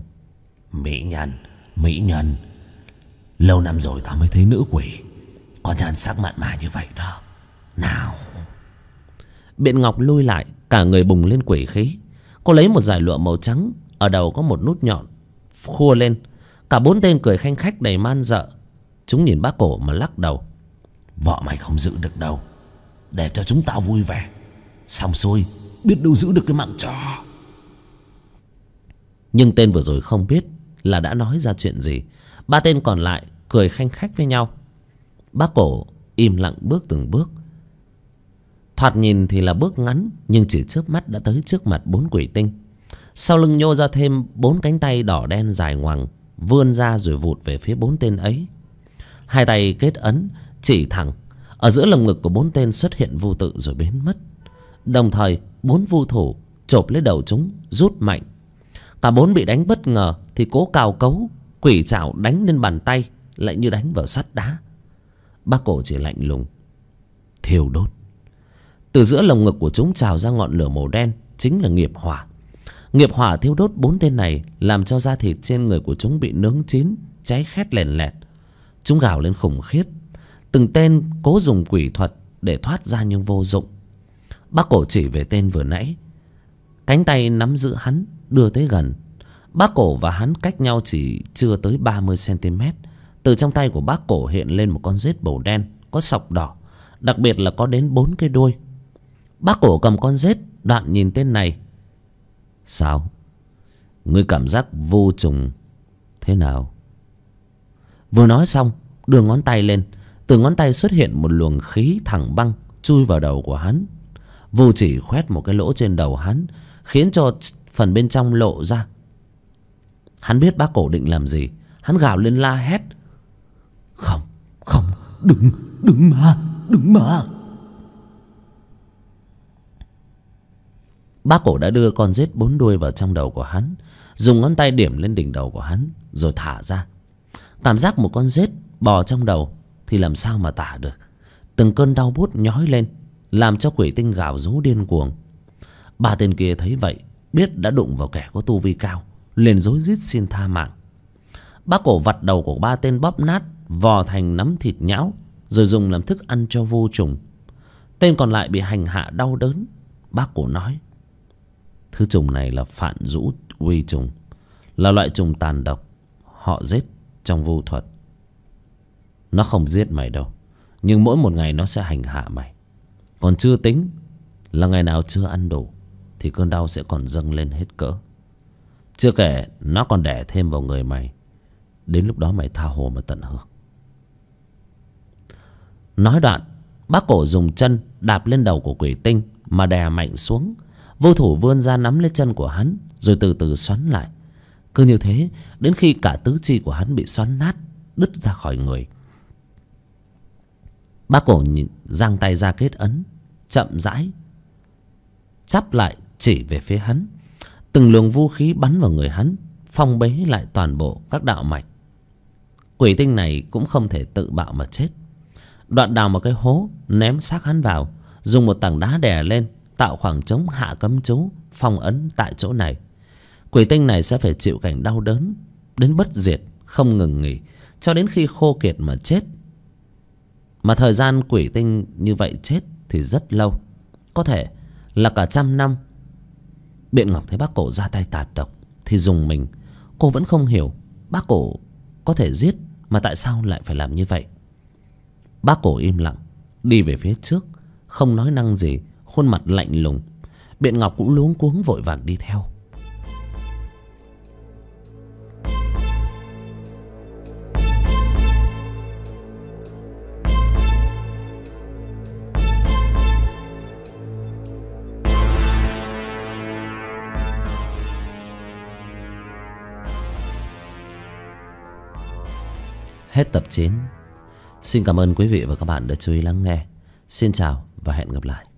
Mỹ nhân, lâu năm rồi ta mới thấy nữ quỷ có nhan sắc mặn mà như vậy đó. Nào. Biện Ngọc lui lại, cả người bùng lên quỷ khí. Cô lấy một dải lụa màu trắng, ở đầu có một nút nhọn, khua lên. Cả 4 tên cười khanh khách đầy man dợ. Chúng nhìn bác Cổ mà lắc đầu. Vợ mày không giữ được đâu, để cho chúng tao vui vẻ, xong xuôi biết đâu giữ được cái mạng chó. Nhưng tên vừa rồi không biết là đã nói ra chuyện gì. 3 tên còn lại cười khanh khách với nhau. Bác Cổ im lặng bước từng bước. Thoạt nhìn thì là bước ngắn, nhưng chỉ chớp mắt đã tới trước mặt 4 quỷ tinh. Sau lưng nhô ra thêm 4 cánh tay đỏ đen dài ngoằng, vươn ra rồi vụt về phía 4 tên ấy. Hai tay kết ấn chỉ thẳng. Ở giữa lồng ngực của 4 tên xuất hiện vô tự rồi biến mất. Đồng thời 4 vu thủ chộp lấy đầu chúng, rút mạnh. Cả 4 bị đánh bất ngờ thì cố cào cấu, quỷ trảo đánh lên bàn tay lại như đánh vào sắt đá. Bác Cổ chỉ lạnh lùng: thiêu đốt. Từ giữa lồng ngực của chúng trào ra ngọn lửa màu đen, chính là nghiệp hỏa. Nghiệp hỏa thiêu đốt 4 tên này, làm cho da thịt trên người của chúng bị nướng chín, cháy khét lèn lẹt. Chúng gào lên khủng khiếp. Từng tên cố dùng quỷ thuật để thoát ra nhưng vô dụng. Bác Cổ chỉ về tên vừa nãy, cánh tay nắm giữ hắn đưa tới gần. Bác Cổ và hắn cách nhau chỉ chưa tới 30 cm. Từ trong tay của bác Cổ hiện lên một con rết màu đen có sọc đỏ, đặc biệt là có đến 4 cái đuôi. Bác Cổ cầm con rết, đoạn nhìn tên này: sao? Ngươi cảm giác vô trùng thế nào? Vừa nói xong, đưa ngón tay lên. Từ ngón tay xuất hiện một luồng khí thẳng băng chui vào đầu của hắn. Vô chỉ khoét một cái lỗ trên đầu hắn, khiến cho phần bên trong lộ ra. Hắn biết bác Cổ định làm gì. Hắn gào lên la hét: không, không, đừng mà. Bác Cổ đã đưa con rết 4 đuôi vào trong đầu của hắn, dùng ngón tay điểm lên đỉnh đầu của hắn rồi thả ra. Cảm giác một con rết bò trong đầu thì làm sao mà tả được. Từng cơn đau buốt nhói lên, làm cho quỷ tinh gào rú điên cuồng. 3 tên kia thấy vậy, biết đã đụng vào kẻ có tu vi cao, liền rối rít xin tha mạng. Bác Cổ vặt đầu của 3 tên bóp nát, vò thành nắm thịt nhão, rồi dùng làm thức ăn cho vô trùng. Tên còn lại bị hành hạ đau đớn. Bác Cổ nói: thứ trùng này là Phạn Dũ Uy trùng, là loại trùng tàn độc, họ giết trong vu thuật. Nó không giết mày đâu, nhưng mỗi một ngày nó sẽ hành hạ mày. Còn chưa tính là ngày nào chưa ăn đủ thì cơn đau sẽ còn dâng lên hết cỡ. Chưa kể nó còn đẻ thêm vào người mày. Đến lúc đó mày tha hồ mà tận hưởng. Nói đoạn, bác Cổ dùng chân đạp lên đầu của quỷ tinh mà đè mạnh xuống. Vô thủ vươn ra nắm lấy chân của hắn, rồi từ từ xoắn lại. Cứ như thế đến khi cả tứ chi của hắn bị xoắn nát, đứt ra khỏi người. Bác Cổ giang tay ra kết ấn, chậm rãi chắp lại chỉ về phía hắn. Từng luồng vũ khí bắn vào người hắn, phong bế lại toàn bộ các đạo mạch. Quỷ tinh này cũng không thể tự bạo mà chết. Đoạn đào một cái hố, ném xác hắn vào, dùng một tảng đá đè lên, tạo khoảng trống hạ cấm chú, phong ấn tại chỗ này. Quỷ tinh này sẽ phải chịu cảnh đau đớn đến bất diệt, không ngừng nghỉ, cho đến khi khô kiệt mà chết. Mà thời gian quỷ tinh như vậy chết thì rất lâu, có thể là cả 100 năm. Biện Ngọc thấy bác Cổ ra tay tàn độc thì dùng mình. Cô vẫn không hiểu bác Cổ có thể giết mà tại sao lại phải làm như vậy. Bác Cổ im lặng đi về phía trước, không nói năng gì, khuôn mặt lạnh lùng. Biện Ngọc cũng luống cuống vội vàng đi theo. Hết tập 9. Xin cảm ơn quý vị và các bạn đã chú ý lắng nghe. Xin chào và hẹn gặp lại.